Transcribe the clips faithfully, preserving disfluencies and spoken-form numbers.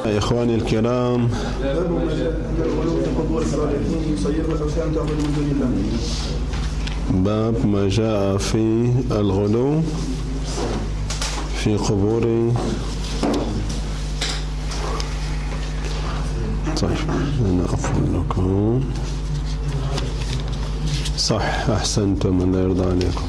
إخواني الكرام، باب ما جاء في الغلو في قبور. طيب أنا أقول لكم صح، أحسنتم، الله يرضى عليكم.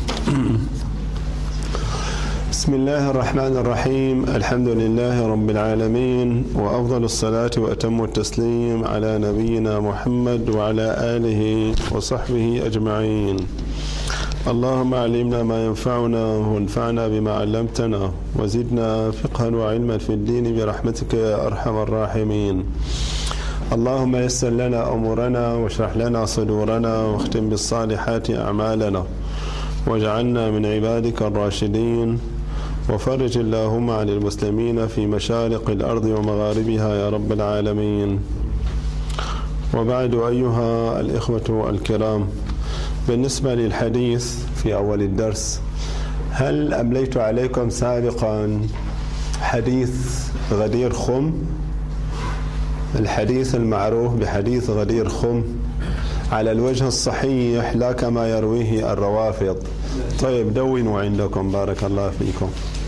بسم الله الرحمن الرحيم، الحمد لله رب العالمين، وأفضل الصلاة وأتم التسليم على نبينا محمد وعلى آله وصحبه أجمعين. اللهم علمنا ما ينفعنا وانفعنا بما علمتنا وزدنا فقها وعلما في الدين برحمتك يا أرحم الراحمين. اللهم يسر لنا أمورنا واشرح لنا صدورنا واختم بالصالحات أعمالنا واجعلنا من عبادك الراشدين، وفرج اللهم عن المسلمين في مشارق الأرض ومغاربها يا رب العالمين. وبعد أيها الإخوة الكرام، بالنسبة للحديث في أول الدرس، هل أمليت عليكم سابقا حديث غدير خم؟ الحديث المعروف بحديث غدير خم على الوجه الصحيح، لا كما يرويه الروافض. طيب دونوا عندكم، بارك الله فيكم.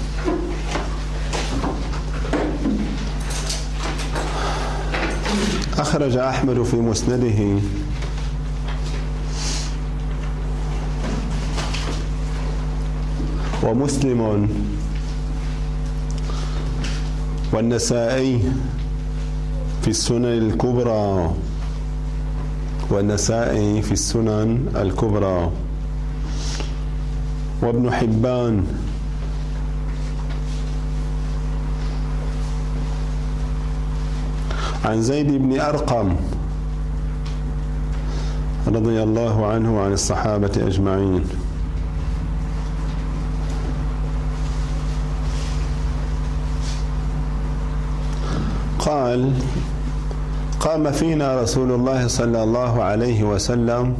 أخرج أحمد في مسنده ومسلم والنسائي في السنن الكبرى والنسائي في السنن الكبرى وابن حبان عن زيد بن أرقم رضي الله عنه وعن الصحابة أجمعين قال: قام فينا رسول الله صلى الله عليه وسلم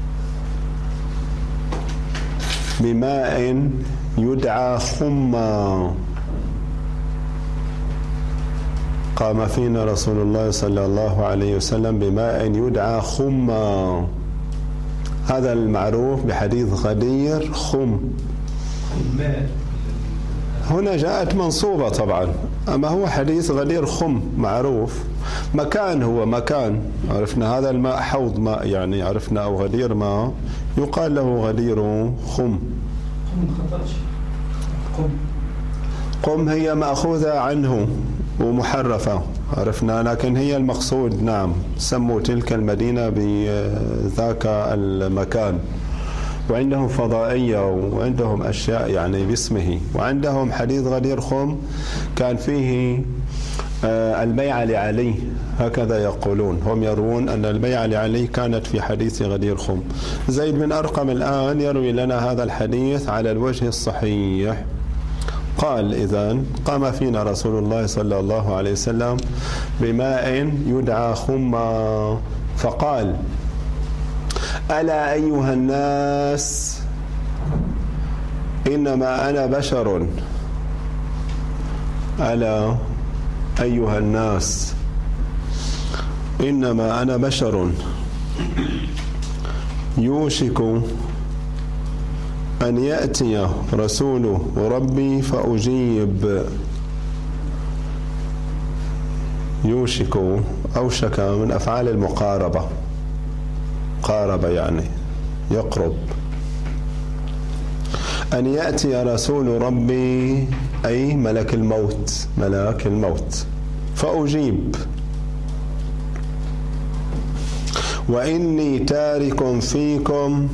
بماء يدعى خما. قام فينا رسول الله صلى الله عليه وسلم بماء يدعى خما، هذا المعروف بحديث غدير خم. هنا جاءت منصوبة طبعا، أما هو حديث غدير خم معروف. مكان، هو مكان، عرفنا هذا الماء حوض ماء يعني، عرفنا، أو غدير ماء يقال له غدير خم. قم هي مأخوذة عنه ومحرفة، عرفنا، لكن هي المقصود. نعم، سموا تلك المدينة بذاك المكان، وعندهم فضائية وعندهم أشياء يعني باسمه. وعندهم حديث غدير خم كان فيه البيعة لعلي، هكذا يقولون، هم يروون أن البيعة لعلي كانت في حديث غدير خم. زيد بن أرقم الآن يروي لنا هذا الحديث على الوجه الصحيح. قال: إذن قام فينا رسول الله صلى الله عليه وسلم بماء يدعى خما، فقال: ألا أيها الناس، إنما أنا بشر. ألا أيها الناس، إنما أنا بشر، يوشك أن يأتي رسول ربي فأجيب. يوشك، أوشك من أفعال المقاربة، قارب يعني يقرب. أن يأتي رسول ربي أي ملك الموت، ملك الموت، فأجيب. وإني تارك فيكم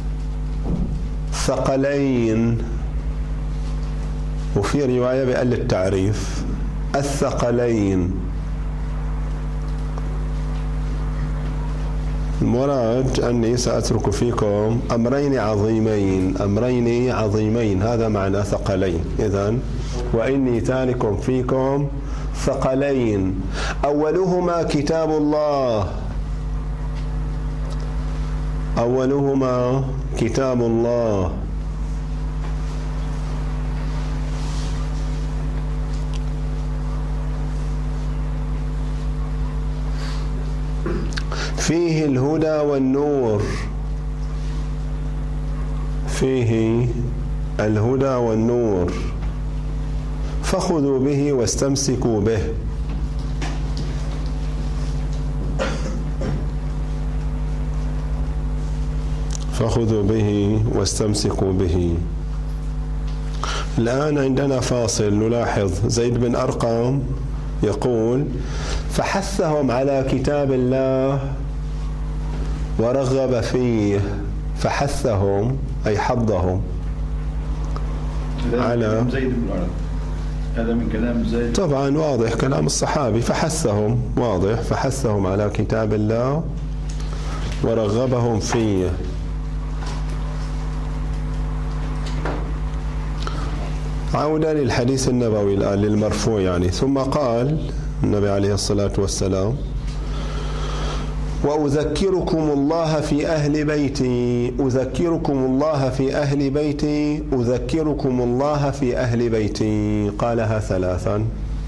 ثقلين، وفي رواية بقل التعريف الثقلين. المراد أني سأترك فيكم أمرين عظيمين، أمرين عظيمين، هذا معنى ثقلين. إذن وإني تارك فيكم ثقلين، أولهما كتاب الله، أولهما كتاب الله، فيه الهدى والنور، فيه الهدى والنور فخذوا به واستمسكوا به. فخذوا به واستمسكوا به. الآن عندنا فاصل نلاحظ زيد بن أرقم يقول فحثهم على كتاب الله ورغب فيه. فحثهم أي حضهم على زيد بن أرقم. هذا من كلام زيد طبعا واضح كلام الصحابي. فحثهم واضح فحثهم على كتاب الله ورغبهم فيه. عودة للحديث النبوي الآن للمرفوع يعني. ثم قال النبي عليه الصلاة والسلام وأذكركم الله في أهل بيتي، أذكركم الله في أهل بيتي، أذكركم الله في أهل بيتي. قالها ثلاثا.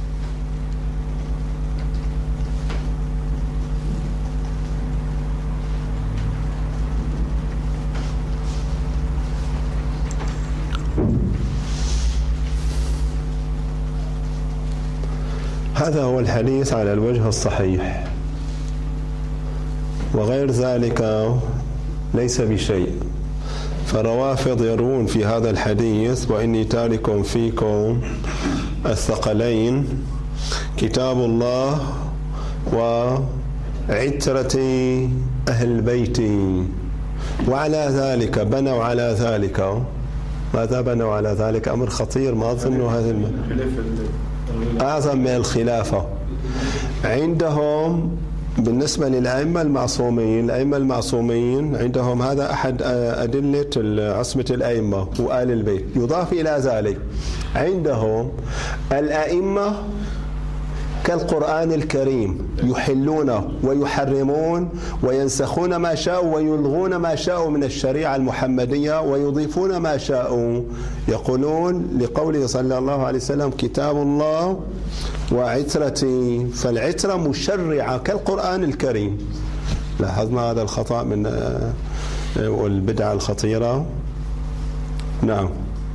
هذا هو الحديث على الوجه الصحيح، وغير ذلك ليس بشيء. فالروافض يروون في هذا الحديث وإني تارك فيكم الثقلين كتاب الله وعترة أهل بيتي. وعلى ذلك بنوا على ذلك. ماذا بنوا على ذلك؟ أمر خطير ما أظن هذا أعظم من الخلافة عندهم. بالنسبة للأئمة المعصومين، الأئمة المعصومين عندهم هذا أحد أدلة عصمة الأئمة وآل البيت. يضاف إلى ذلك عندهم الأئمة كالقرآن الكريم يحلون ويحرمون وينسخون ما شاءوا ويلغون ما شاءوا من الشريعة المحمدية ويضيفون ما شاءوا. يقولون لقوله صلى الله عليه وسلم كتاب الله وعترتي. فالعترة مشرعة كالقرآن الكريم. لاحظنا هذا الخطأ من والبدعة الخطيرة. نعم.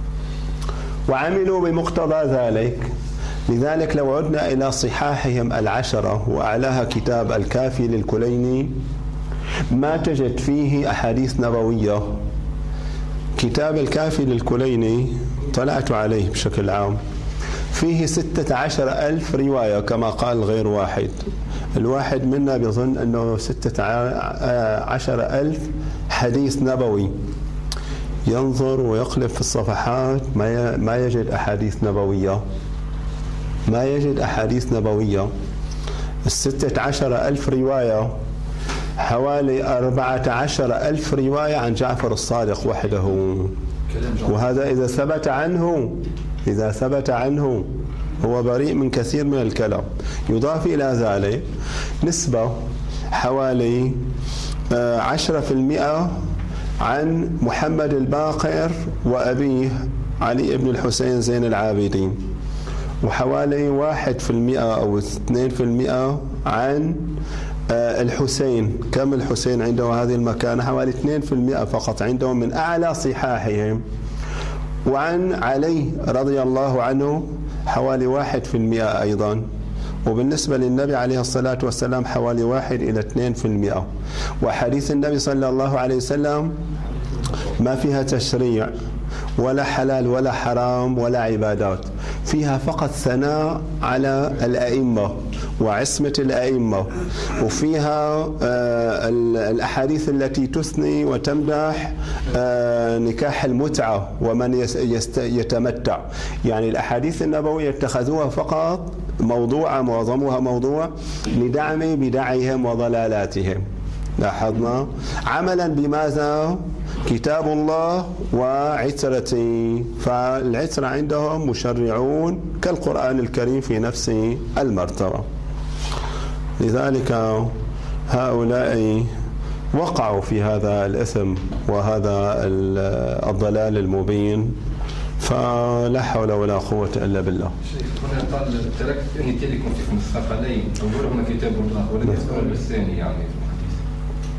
وعملوا بمقتضى ذلك. لذلك لو عدنا إلى صحاحهم العشرة وأعلاها كتاب الكافي للكليني ما تجد فيه أحاديث نبوية. كتاب الكافي للكليني طلعت عليه بشكل عام فيه ستة عشر ألف رواية كما قال غير واحد. الواحد منا بيظن أنه ستة عشر ألف حديث نبوي. ينظر ويقلب في الصفحات ما يجد أحاديث نبوية. ما يجد أحاديث نبوية. الستة عشر ألف رواية حوالي أربعة عشر ألف رواية عن جعفر الصادق وحده. وهذا إذا ثبت عنه إذا ثبت عنه هو بريء من كثير من الكلام. يضاف إلى ذلك نسبة حوالي عشرة في المئة عن محمد الباقر وأبيه علي بن الحسين زين العابدين، وحوالي واحد في المئة أو اثنين في المئة عن الحسين. كم الحسين عنده هذه المكانة؟ حوالي اثنين في المئة فقط عندهم من أعلى صحاحهم. وعن علي رضي الله عنه حوالي واحد في المئة أيضا. وبالنسبة للنبي عليه الصلاة والسلام حوالي واحد إلى اثنين في المئة. وحديث النبي صلى الله عليه وسلم ما فيها تشريع ولا حلال ولا حرام ولا عبادات، فيها فقط ثناء على الأئمة وعصمة الأئمة. وفيها الأحاديث التي تثني وتمدح نكاح المتعة ومن يتمتع. يعني الأحاديث النبوية اتخذوها فقط موضوع، معظمها موضوع لدعم بدعهم وضلالاتهم. لاحظنا عملا بماذا؟ كتاب الله وعترتي. فالعترة عندهم مشرعون كالقرآن الكريم في نفس المرتبة. لذلك هؤلاء وقعوا في هذا الإثم وهذا الضلال المبين. فلا حول ولا قوة إلا بالله. شيخ هنا قال تركت أني تلكم فيكم الثقلين، أولهما كتاب الله والذي الثاني يعني في الحديث.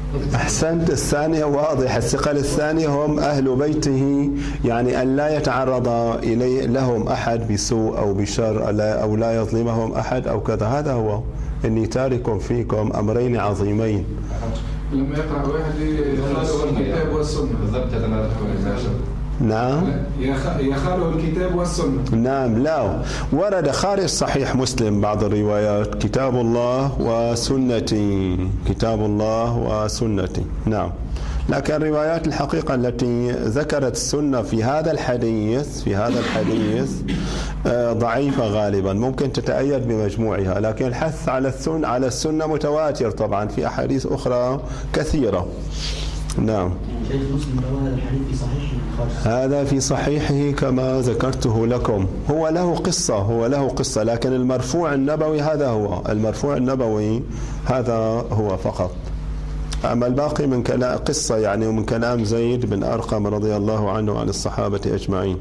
أحسنت. الثانية واضح، الثقل الثانية هم أهل بيته، يعني أن لا يتعرض إليه لهم أحد بسوء أو بشر أو لا يظلمهم أحد أو كذا. هذا هو إني تارك فيكم أمرين عظيمين. لما يقرأ واحد يخاله الكتاب والسنة. بالضبط هذا نعم يخاله الكتاب والسنة. نعم. لا، ورد خارج صحيح مسلم بعض الروايات كتاب الله وسنتي، كتاب الله وسنتي. نعم، لكن الروايات الحقيقة التي ذكرت السنة في هذا الحديث في هذا الحديث ضعيفة غالبا، ممكن تتأيد بمجموعها، لكن الحث على السنة على السنة متواتر طبعا في أحاديث أخرى كثيرة. نعم. شيخ مسلم روى هذا الحديث في صحيحه. هذا في صحيحه كما ذكرته لكم. هو له قصة هو له قصة لكن المرفوع النبوي هذا هو المرفوع النبوي هذا هو فقط. أما الباقي من كلام قصة يعني ومن كلام زيد بن أرقم رضي الله عنه عن الصحابة أجمعين.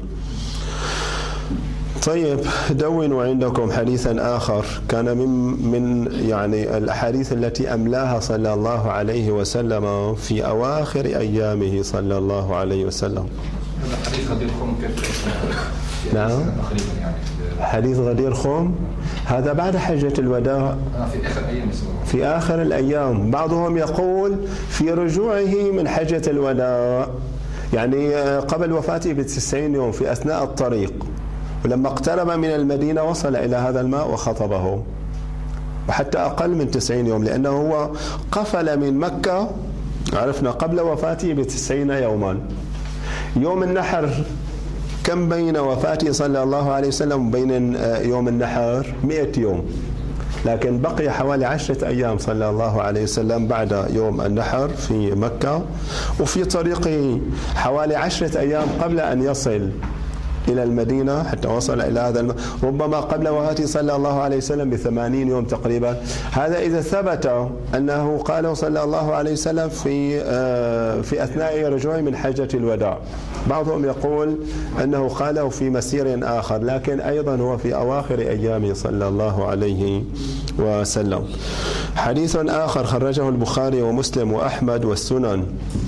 طيب، دونوا عندكم حديثا آخر كان من من يعني الأحاديث التي أملاها صلى الله عليه وسلم في أواخر أيامه صلى الله عليه وسلم. حديث غدير خوم كيف؟ نعم، حديث غدير خوم هذا بعد حجة الوداع في آخر أيام في آخر الأيام. بعضهم يقول في رجوعه من حجة الوداع، يعني قبل وفاته بتسعين يوم في أثناء الطريق، ولما اقترب من المدينة وصل إلى هذا الماء وخطبه، وحتى أقل من تسعين يوم، لأنه هو قفل من مكة عرفنا قبل وفاته بتسعين يوما. يوم النحر كم بين وفاته صلى الله عليه وسلم وبين يوم النحر؟ مئة يوم، لكن بقي حوالي عشرة أيام صلى الله عليه وسلم بعد يوم النحر في مكة، وفي طريقه حوالي عشرة أيام قبل أن يصل إلى المدينة حتى وصل إلى هذا الم... ربما قبل وفاته صلى الله عليه وسلم بثمانين يوم تقريبا. هذا إذا ثبت أنه قاله صلى الله عليه وسلم في آه في أثناء رجوعه من حجة الوداع. بعضهم يقول أنه قاله في مسير آخر، لكن أيضا هو في أواخر أيامه صلى الله عليه وسلم. حديث آخر خرجه البخاري ومسلم وأحمد والسنن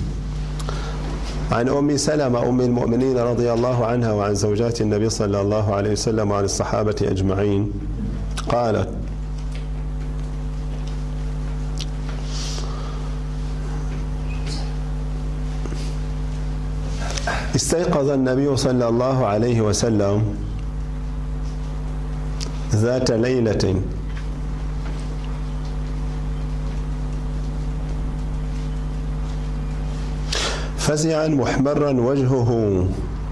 عن أم سلمة أم المؤمنين رضي الله عنها وعن زوجات النبي صلى الله عليه وسلم وعن الصحابة أجمعين قالت: استيقظ النبي صلى الله عليه وسلم ذات ليلة فزعا محمرا وجهه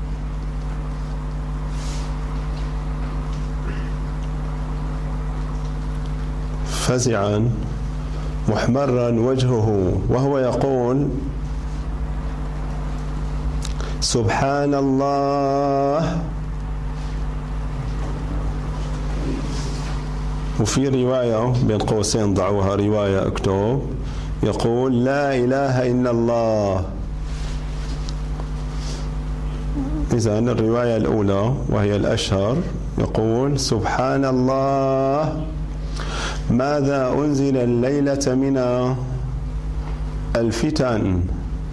فزعا محمرا وجهه وهو يقول: سبحان الله. وفي رواية بين قوسين ضعوها رواية اكتب يقول: لا إله إلا الله. إذن الرواية الأولى وهي الأشهر يقول: سبحان الله، ماذا أنزل الليلة من الفتن.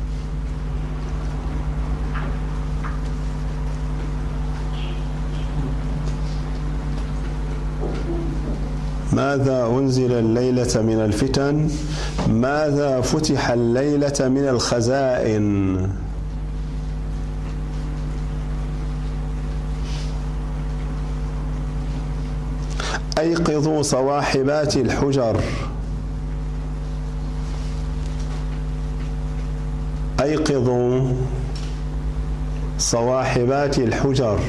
ماذا أنزل الليلة من الفتن، ماذا فتح الليلة من الخزائن. أيقظوا صواحبات الحجر، أيقظوا صواحبات الحجر،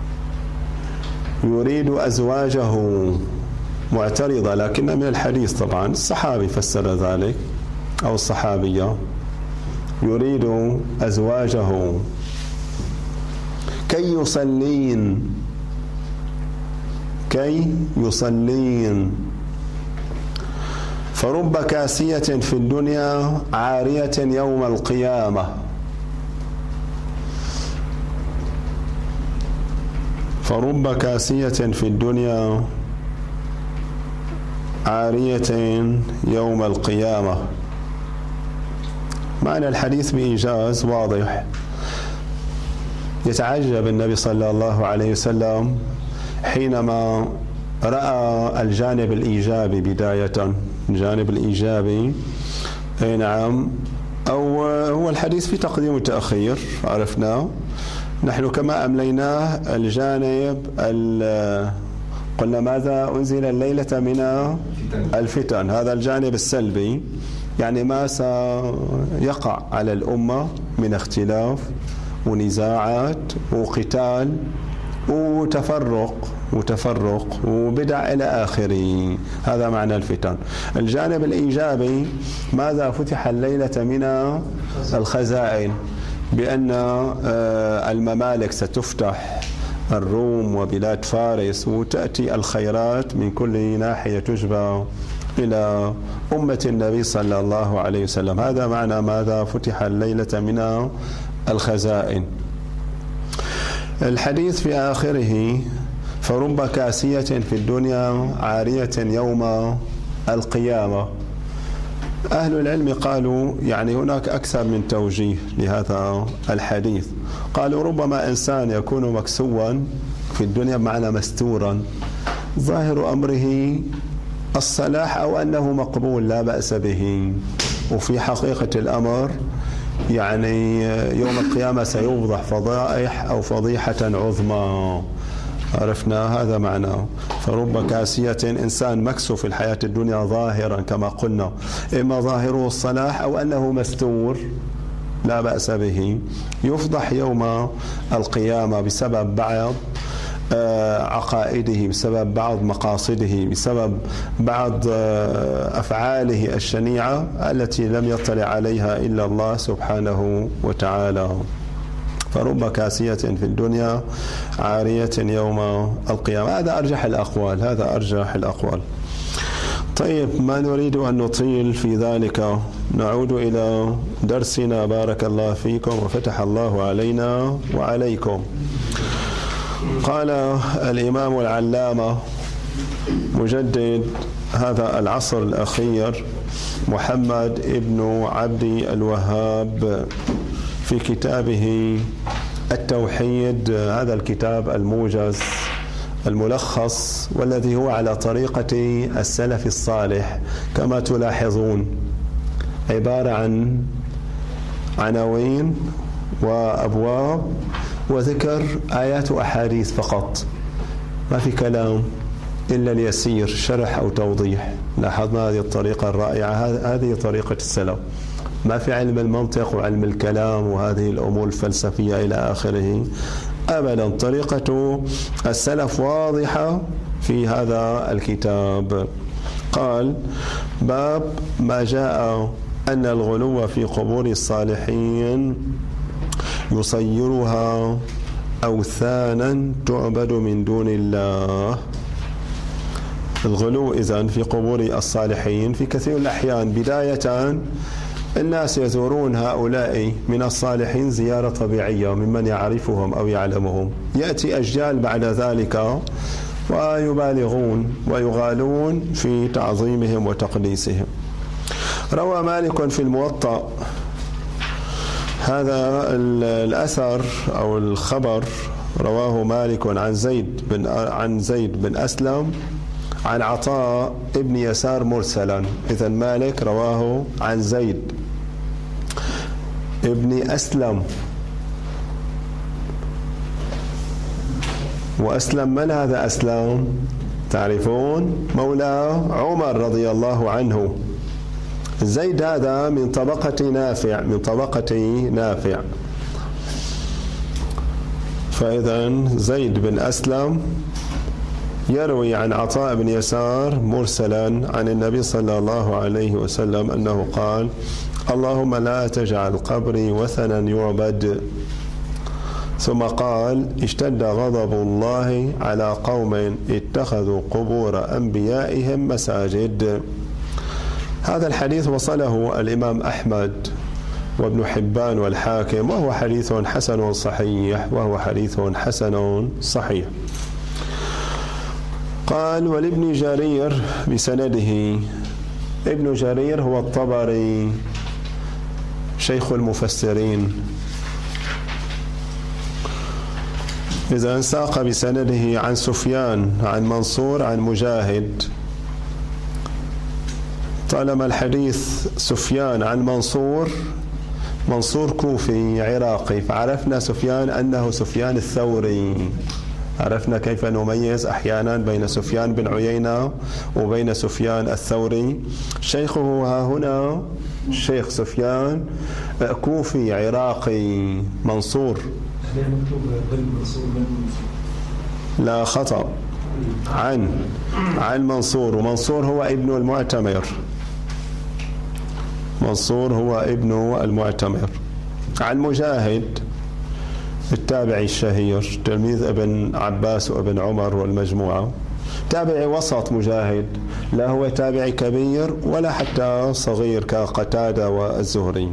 يريد أزواجه. معترضة لكن من الحديث طبعا، الصحابي فسر ذلك أو الصحابية، يريد أزواجه كي يصلين كي يصلين فرب كاسية في الدنيا عارية يوم القيامة. فرب كاسية في الدنيا عارية يوم القيامة. معنى الحديث بإيجاز واضح. يتعجب النبي صلى الله عليه وسلم حينما رأى الجانب الإيجابي بداية، الجانب الإيجابي أي نعم، أو هو الحديث في تقديم وتأخير عرفناه. نحن كما أمليناه الجانب قلنا ماذا أنزل الليلة من الفتن، هذا الجانب السلبي، يعني ما سيقع على الأمة من اختلاف ونزاعات وقتال وتفرق وتفرق وبدع إلى آخره، هذا معنى الفتن. الجانب الإيجابي ماذا فتح الليلة من الخزائن، بأن الممالك ستفتح، الروم وبلاد فارس، وتأتي الخيرات من كل ناحية تجبى إلى أمة النبي صلى الله عليه وسلم. هذا معنى ماذا فتح الليلة من الخزائن. الحديث في آخره فرب كاسية في الدنيا عارية يوم القيامة. أهل العلم قالوا يعني هناك أكثر من توجيه لهذا الحديث. قالوا ربما إنسان يكون مكسوا في الدنيا بمعنى مستورا، ظاهر أمره الصلاح أو أنه مقبول لا بأس به، وفي حقيقة الأمر يعني يوم القيامة سيوضح فضائح أو فضيحة عظمى، عرفنا هذا معناه. فرب كاسية، إنسان مكسو في الحياة الدنيا ظاهرا كما قلنا، إما ظاهره الصلاح أو أنه مستور لا بأس به، يفضح يوم القيامة بسبب بعض عقائده، بسبب بعض مقاصده، بسبب بعض أفعاله الشنيعة التي لم يطلع عليها إلا الله سبحانه وتعالى. فرب كاسية في الدنيا عارية يوم القيامة. هذا أرجح الأقوال، هذا أرجح الأقوال. طيب، ما نريد أن نطيل في ذلك، نعود إلى درسنا. بارك الله فيكم وفتح الله علينا وعليكم. قال الإمام العلامة مجدد هذا العصر الأخير محمد ابن عبد الوهاب في كتابه التوحيد، هذا الكتاب الموجز الملخص والذي هو على طريقة السلف الصالح كما تلاحظون، عبارة عن عناوين وأبواب وذكر آيات وأحاديث فقط، ما في كلام إلا اليسير، شرح أو توضيح. لاحظنا هذه الطريقة الرائعة، هذه طريقة السلف، ما في علم المنطق وعلم الكلام وهذه الأمور الفلسفية إلى آخره أبدا. طريقة السلف واضحة في هذا الكتاب. قال: باب ما جاء أن الغلو في قبور الصالحين يصيرها أوثانا تعبد من دون الله. الغلو إذن في قبور الصالحين في كثير الأحيان، بداية الناس يزورون هؤلاء من الصالحين زيارة طبيعية ممن يعرفهم أو يعلمهم، يأتي أجيال بعد ذلك ويبالغون ويغالون في تعظيمهم وتقديسهم. روى مالك في الموطأ هذا الأثر أو الخبر، رواه مالك عن زيد بن عن زيد بن أسلم عن عطاء ابن يسار مرسلا. إذن مالك رواه عن زيد ابن أسلم، وأسلم من هذا أسلم؟ تعرفون؟ مولى عمر رضي الله عنه. زيد هذا من طبقة نافع، من طبقة نافع. فإذا زيد بن أسلم يروي عن عطاء بن يسار مرسلا عن النبي صلى الله عليه وسلم أنه قال: اللهم لا تجعل قبري وثنا يعبد. ثم قال: اشتد غضب الله على قوم اتخذوا قبور أنبيائهم مساجد. هذا الحديث وصله الإمام أحمد وابن حبان والحاكم، وهو حديث حسن صحيح، وهو حديث حسن صحيح. قال: ولابن جرير بسنده. ابن جرير هو الطبري شيخ المفسرين. إذا ساق بسنده عن سفيان عن منصور عن مجاهد. طالما الحديث سفيان عن منصور، منصور كوفي عراقي، فعرفنا سفيان أنه سفيان الثوري. عرفنا كيف نميز أحيانا بين سفيان بن عيينة وبين سفيان الثوري. شيخه ها هنا شيخ سفيان كوفي عراقي منصور. لا خطأ، عن عن منصور، ومنصور هو ابن المعتمر. منصور هو ابن المعتمر. عن مجاهد التابعي الشهير تلميذ ابن عباس وابن عمر والمجموعة، تابعي وسط مجاهد، لا هو تابعي كبير ولا حتى صغير كقتادة والزهري.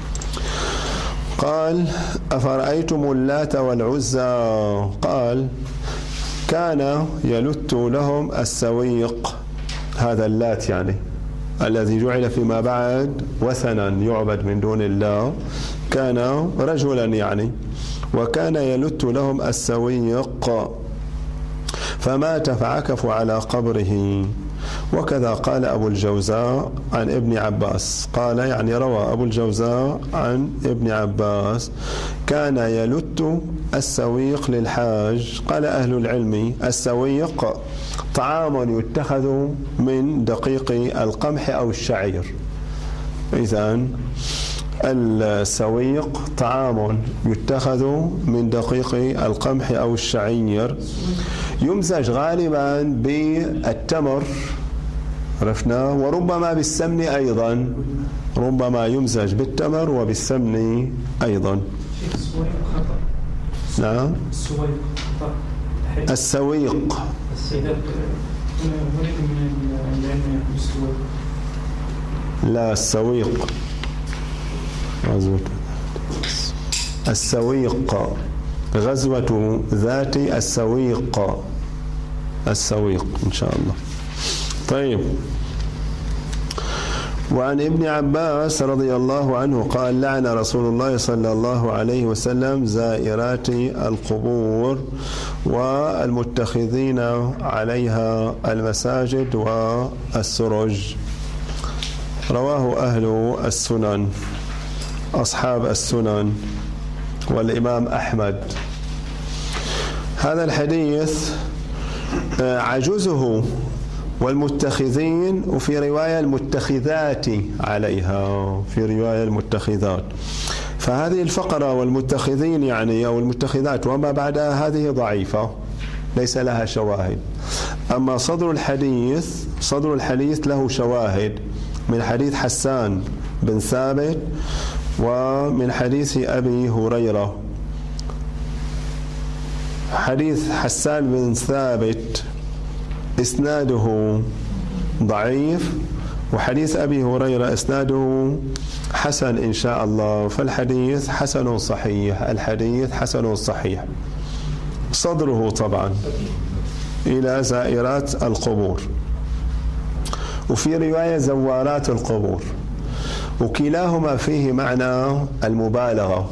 قال: أفرأيتم اللات والعزى؟ قال: كان يلت لهم السويق، هذا اللات يعني الذي جعل فيما بعد وثنا يعبد من دون الله، كان رجلا يعني، وكان يلت لهم السويق فمات فعكفوا على قبره. وكذا قال أبو الجوزاء عن ابن عباس، قال يعني روى أبو الجوزاء عن ابن عباس: كان يلت السويق للحاج. قال أهل العلم: السويق طعام يتخذ من دقيق القمح أو الشعير. إذن السويق طعام يتخذ من دقيق القمح أو الشعير، يمزج غالبا بالتمر، عرفنا، وربما بالسمن أيضا، ربما يمزج بالتمر وبالسمن أيضا. نعم، السويق لا السويق السويق غزوة ذات السويق، السويق إن شاء الله. طيب، وعن ابن عباس رضي الله عنه قال: لعن رسول الله صلى الله عليه وسلم زائرات القبور والمتخذين عليها المساجد والسرج. رواه أهل السنن، أصحاب السنن والإمام أحمد. هذا الحديث عجزه والمتخذين، وفي رواية المتخذات عليها، في رواية المتخذات. فهذه الفقرة والمتخذين يعني أو المتخذات وما بعدها هذه ضعيفة ليس لها شواهد. أما صدر الحديث، صدر الحديث له شواهد من حديث حسان بن ثابت ومن حديث أبي هريرة. حديث حسان بن ثابت إسناده ضعيف، وحديث أبي هريرة إسناده حسن إن شاء الله، فالحديث حسن صحيح، الحديث حسن صحيح. صدره طبعا إلى زائرات القبور، وفي رواية زوارات القبور، وكلاهما فيه معنى المبالغة.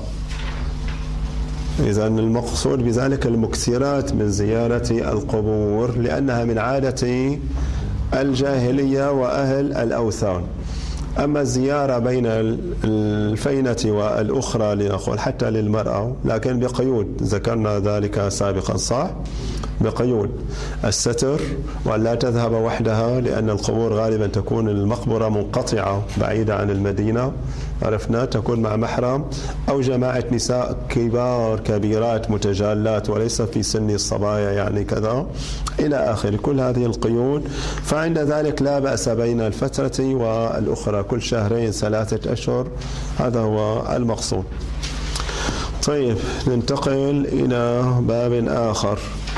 إذن المقصود بذلك المكثرات من زيارة القبور، لأنها من عادة الجاهلية وأهل الأوثان. أما الزيارة بين الفينة والأخرى لنقول حتى للمرأة، لكن بقيود، ذكرنا ذلك سابقا صح؟ بقيود الستر، وأن لا تذهب وحدها، لأن القبور غالبا تكون المقبرة منقطعة بعيدة عن المدينة، عرفنا، تكون مع محرم أو جماعة نساء كبار كبيرات متجالات وليس في سن الصبايا يعني كذا إلى آخر كل هذه القيود. فعند ذلك لا بأس بين الفترة والأخرى، كل شهرين ثلاثة أشهر، هذا هو المقصود. طيب، ننتقل إلى باب آخر،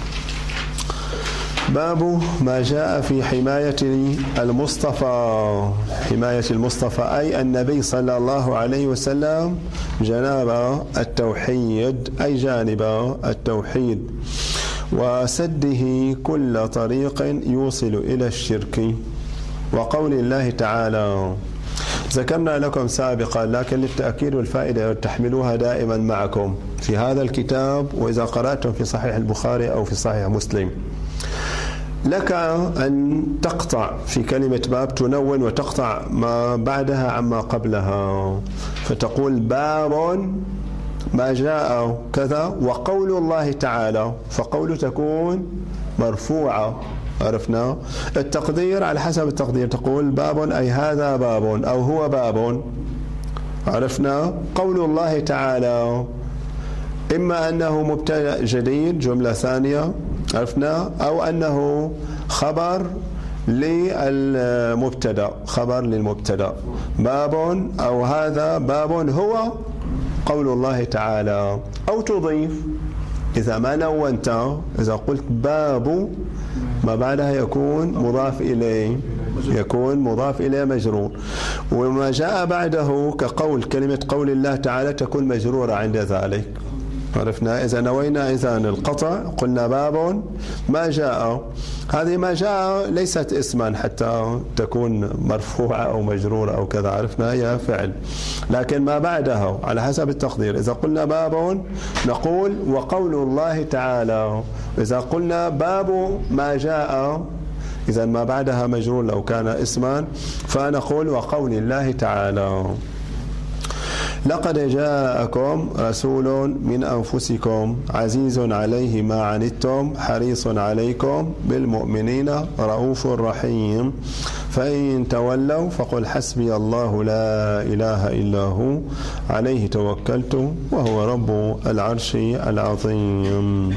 باب ما جاء في حماية المصطفى. حماية المصطفى أي النبي صلى الله عليه وسلم جناب التوحيد، أي جانب التوحيد، وسده كل طريق يوصل إلى الشرك. وقول الله تعالى: ذكرنا لكم سابقا، لكن للتأكيد والفائدة تحملوها دائما معكم في هذا الكتاب، وإذا قرأتم في صحيح البخاري أو في صحيح مسلم، لك أن تقطع في كلمة باب، تنون وتقطع ما بعدها عما قبلها، فتقول باب ما جاء كذا وقول الله تعالى، فقول تكون مرفوعة. عرفنا التقدير على حسب التقدير، تقول باب أي هذا باب أو هو باب. عرفنا قول الله تعالى إما أنه مبتدأ جديد جملة ثانية، عرفنا، أو أنه خبر للمبتدأ، خبر للمبتدأ، باب أو هذا باب هو قول الله تعالى. أو تضيف إذا ما نونت، إذا قلت باب ما بعدها يكون مضاف إليه، يكون مضاف إليه مجرور، وما جاء بعده كقول كلمة قول الله تعالى تكون مجرورة عند ذلك. عرفنا إذا نوينا إذن القطع قلنا باب ما جاء، هذه ما جاء ليست اسما حتى تكون مرفوعة أو مجرورة أو كذا، عرفنا هي فعل، لكن ما بعدها على حسب التقدير. إذا قلنا باب نقول وقول الله تعالى، إذا قلنا باب ما جاء إذا ما بعدها مجرور لو كان اسما، فنقول وقول الله تعالى. لقد جاءكم رسول من أنفسكم عزيز عليه ما عنتم حريص عليكم بالمؤمنين رؤوف رحيم، فإن تولوا فقل حسبي الله لا إله إلا هو عليه توكلت وهو رب العرش العظيم.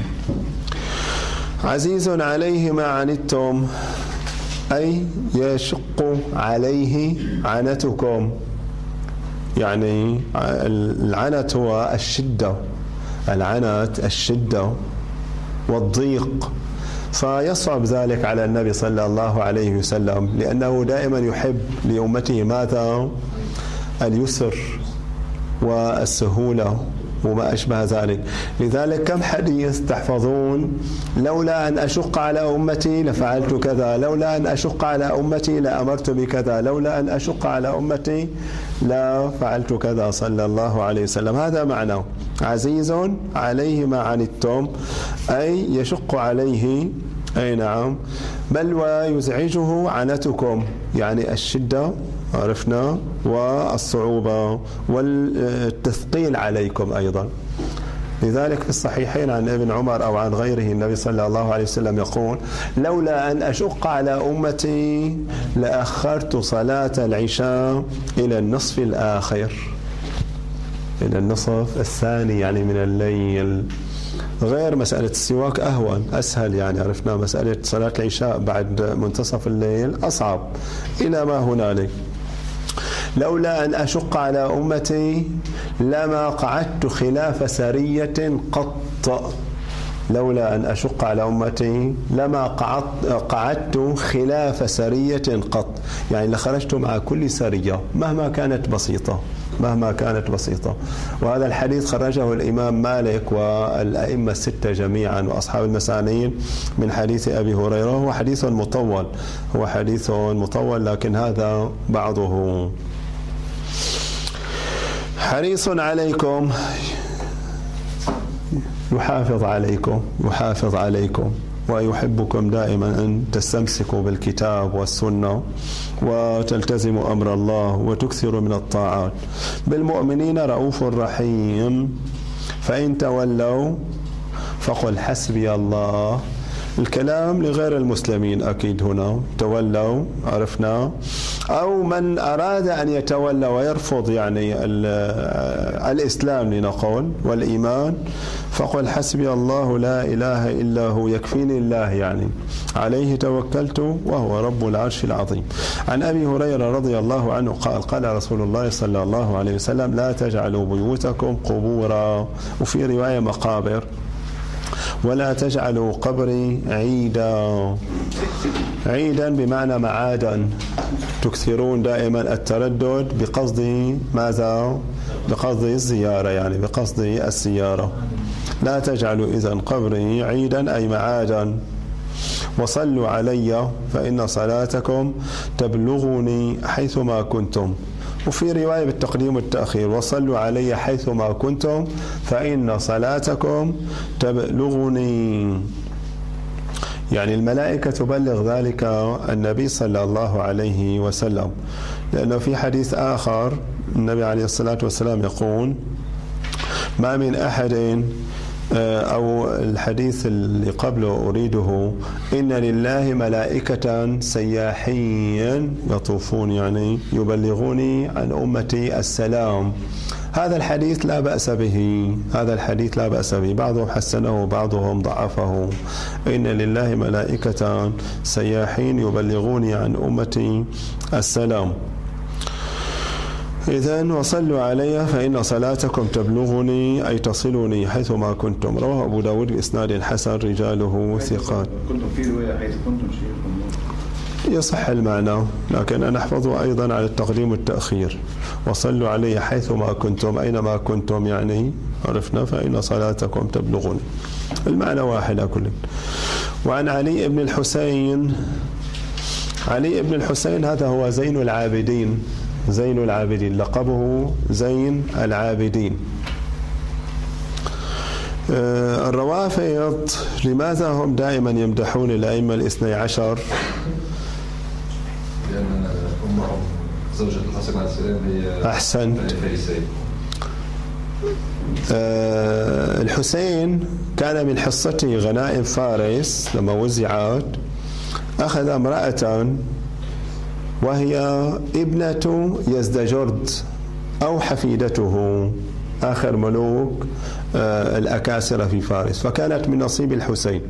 عزيز عليه ما عنتم أي يشق عليه عنتكم، يعني العنت هو الشدة، العنت الشدة والضيق، فيصعب ذلك على النبي صلى الله عليه وسلم، لأنه دائما يحب لأمته ماذا؟ اليسر والسهولة وما أشبه ذلك. لذلك كم حديث تحفظون لولا أن أشق على أمتي لفعلت كذا، لولا أن أشق على أمتي لأمرت بكذا، لولا أن أشق على أمتي لا فعلت كذا صلى الله عليه وسلم. هذا معنى عزيز عليه ما عنتم، أي يشق عليه، أي نعم، بل ويزعجه عنتكم، يعني الشدة، عرفنا، والصعوبة والتثقيل عليكم أيضا. لذلك في الصحيحين عن ابن عمر أو عن غيره النبي صلى الله عليه وسلم يقول لولا أن أشق على أمتي لأخرت صلاة العشاء إلى النصف الآخر، إلى النصف الثاني يعني من الليل، غير مسألة السواك أهون أسهل، يعني عرفنا مسألة صلاة العشاء بعد منتصف الليل أصعب إلى ما هنالك. لولا أن أشق على أمتي لما قعدت خلاف سرية قط، لولا أن أشق على أمتي لما قعدت خلاف سرية قط، يعني لخرجت مع كل سرية مهما كانت بسيطة، مهما كانت بسيطة. وهذا الحديث خرجه الإمام مالك والأئمة الستة جميعا وأصحاب المسانيد من حديث أبي هريرة. هو حديث مطول، هو حديث مطول لكن هذا بعضه. حريص عليكم يحافظ عليكم، يحافظ عليكم ويحبكم دائما أن تستمسكوا بالكتاب والسنة وتلتزموا أمر الله وتكثروا من الطاعات. بالمؤمنين رؤوف رحيم، فإن تولوا فقل حسبي الله. الكلام لغير المسلمين أكيد هنا، تولوا عرفنا، أو من أراد أن يتولى ويرفض يعني الإسلام لنقول والإيمان، فقل حسبي الله لا إله إلا هو يكفيني الله، يعني عليه توكلت وهو رب العرش العظيم. عن أبي هريرة رضي الله عنه قال قال رسول الله صلى الله عليه وسلم لا تجعلوا بيوتكم قبورا، وفي رواية مقابر، ولا تجعلوا قبري عيدا. عيدا بمعنى معادا، تكثرون دائما التردد بقصد ماذا؟ بقصد الزيارة، يعني بقصد السيارة. لا تجعلوا إذن قبري عيدا أي معادا. وصلوا علي فإن صلاتكم تبلغني حيثما كنتم. وفي رواية بالتقديم والتأخير وصلوا علي حيثما كنتم فإن صلاتكم تبلغني، يعني الملائكة تبلغ ذلك النبي صلى الله عليه وسلم، لأنه في حديث آخر النبي عليه الصلاة والسلام يقول ما من أحد، أو الحديث اللي قبله أريده، إن لله ملائكة سياحين يطوفون يعني يبلغوني عن أمتي السلام. هذا الحديث لا بأس به، هذا الحديث لا بأس به، بعضهم حسنه وبعضهم ضعفه. إن لله ملائكة سياحين يبلغوني عن أمتي السلام. إذن وصلوا علي فإن صلاتكم تبلغني أي تصلني حيثما كنتم. رواه أبو داود بإسناد حسن رجاله ثقات. كنتم في رواية حيث كنتم شيء يصح المعنى، لكن أنا أحفظه أيضا على التقديم والتأخير. وصلوا علي حيثما كنتم أينما كنتم، يعني عرفنا فإن صلاتكم تبلغني، المعنى واحد كل. وعن علي بن الحسين، علي بن الحسين هذا هو زين العابدين، زين العابدين، لقبه زين العابدين. الروافض لماذا هم دائما يمدحون الأئمة الاثني عشر؟ لأن أمهم زوجة الحسن عليه السلام هي أحسن. أه الحسين كان من حصته غنائم فارس لما وزعت، أخذ امرأة وهي ابنة يزدجرد أو حفيدته، آخر ملوك الأكاسرة في فارس، فكانت من نصيب الحسين.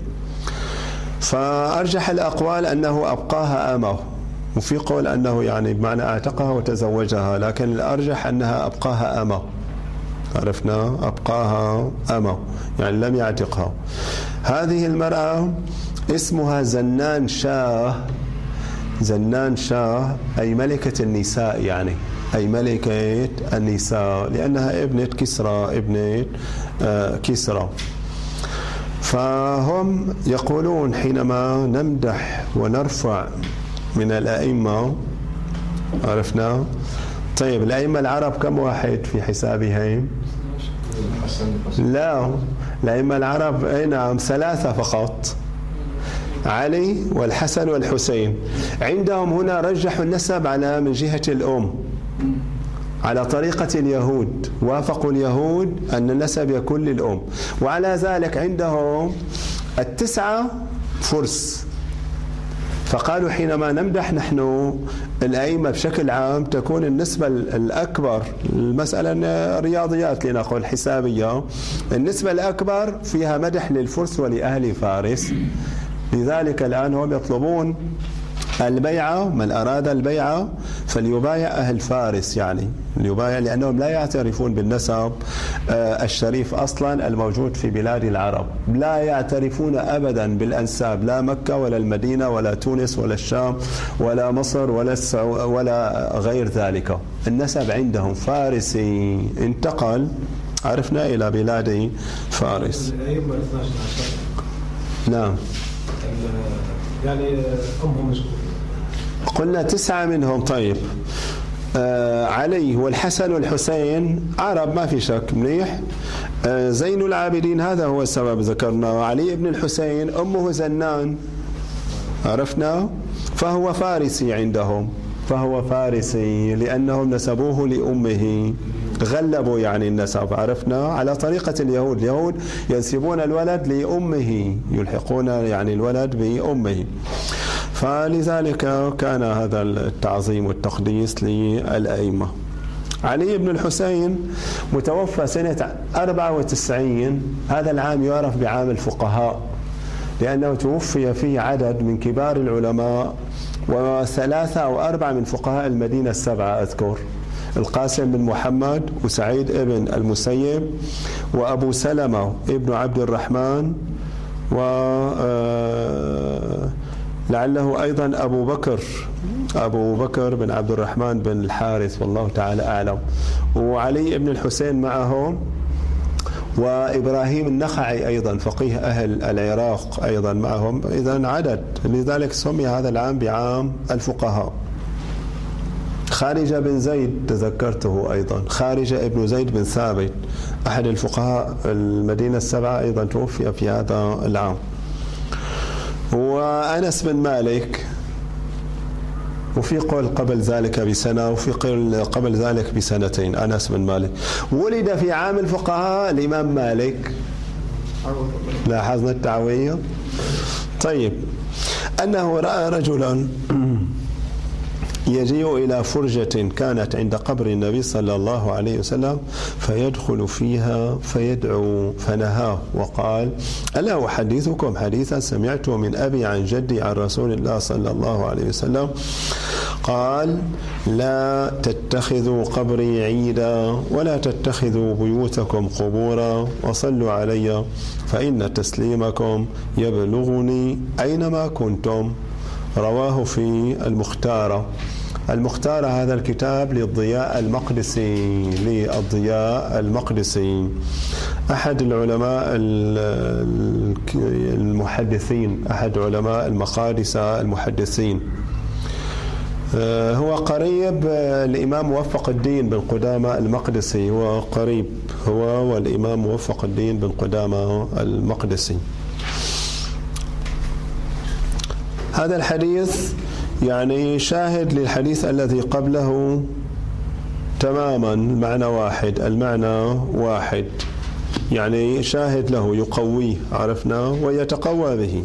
فأرجح الأقوال أنه أبقاها أمه، وفي قول أنه يعني بمعنى أعتقها وتزوجها، لكن الأرجح أنها أبقاها أمه. عرفنا أبقاها أمه يعني لم يعتقها. هذه المرأة اسمها زنان شاه، زنان شاه أي ملكة النساء، يعني أي ملكة النساء، لأنها ابنة كسرى، ابنة كسرى. فهم يقولون حينما نمدح ونرفع من الأئمة، عرفنا. طيب الأئمة العرب كم واحد في حسابهم؟ لا، الأئمة العرب أي نعم ثلاثة فقط، علي والحسن والحسين. عندهم هنا رجحوا النسب على من جهة الأم على طريقة اليهود، وافقوا اليهود أن النسب يكون للأم، وعلى ذلك عندهم التسعة فرس. فقالوا حينما نمدح نحن الأئمة بشكل عام تكون النسبة الأكبر، المسألة رياضيات لنقول حسابية، النسبة الأكبر فيها مدح للفرس ولأهل فارس. لذلك الآن هم يطلبون البيعة، من أراد البيعة فليبايع أهل فارس، يعني ليبايع، لأنهم لا يعترفون بالنسب الشريف أصلا الموجود في بلاد العرب، لا يعترفون أبدا بالأنساب، لا مكة ولا المدينة ولا تونس ولا الشام ولا مصر ولا السعو ولا غير ذلك. النسب عندهم فارسي انتقل، عرفنا، إلى بلاد فارس. نعم، يعني أمهم مشكور. قلنا تسعة منهم. طيب آه علي والحسن والحسين عرب ما في شك، مليح. آه زين العابدين هذا هو السبب ذكرنا. علي بن الحسين أمه زنان، عرفنا، فهو فارسي عندهم، فهو فارسي لأنهم نسبوه لأمه، غلبوا يعني النسب، عرفنا، على طريقة اليهود. اليهود ينسبون الولد لأمه، يلحقون يعني الولد بأمه. فلذلك كان هذا التعظيم والتقديس للأئمة. علي بن الحسين متوفى سنة أربعة وتسعين، هذا العام يعرف بعام الفقهاء، لأنه توفي فيه عدد من كبار العلماء وثلاثة أو أربعة من فقهاء المدينة السبعة أذكر، القاسم بن محمد وسعيد ابن المسيب وأبو سلمة ابن عبد الرحمن، و لعله أيضا أبو بكر أبو بكر بن عبد الرحمن بن الحارث، والله تعالى أعلم. وعلي بن الحسين معهم، وإبراهيم النخعي أيضا فقيه أهل العراق أيضا معهم، إذن عدد، لذلك سمي هذا العام بعام الفقهاء. خارجة بن زيد تذكرته أيضا، خارجة ابن زيد بن ثابت أحد الفقهاء المدينة السبعة أيضا توفي في هذا العام. وأنس بن مالك، وفي قول قبل ذلك بسنة وفي قول قبل ذلك بسنتين. أنس بن مالك ولد في عام الفقهاء الإمام مالك، لاحظنا التعوية. طيب، أنه رأى رجلا يجيء إلى فرجة كانت عند قبر النبي صلى الله عليه وسلم فيدخل فيها فيدعو، فنهاه وقال: ألا أحدثكم حديثا سمعته من أبي عن جدي عن رسول الله صلى الله عليه وسلم قال: لا تتخذوا قبري عيدا ولا تتخذوا بيوتكم قبورا وصلوا علي فإن تسليمكم يبلغني أينما كنتم. رواه في المختارة. المختارة هذا الكتاب للضياء المقدسي، للضياء المقدسي أحد العلماء المحدثين، أحد علماء المقادسة المحدثين. هو قريب الإمام موفق الدين بن قدامة المقدسي، هو قريب هو والإمام موفق الدين بن قدامة المقدسي. هذا الحديث يعني شاهد للحديث الذي قبله تماما، المعنى واحد، المعنى واحد، يعني شاهد له يقويه، عرفنا، ويتقوى به.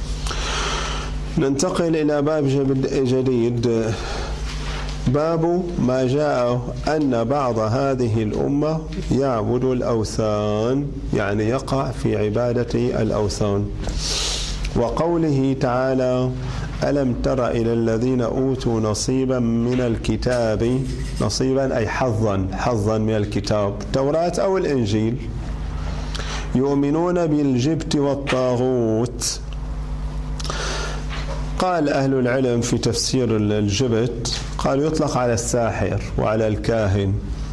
ننتقل إلى باب جديد، باب ما جاء أن بعض هذه الأمة يعبد الأوثان، يعني يقع في عبادة الأوثان. وقوله تعالى: ألم تر إلى الذين أوتوا نصيبا من الكتاب، نصيبا أي حظا، حظا من الكتاب، التوراة أو الإنجيل، يؤمنون بالجبت والطاغوت. قال أهل العلم في تفسير الجبت، قالوا يطلق على الساحر وعلى الكاهن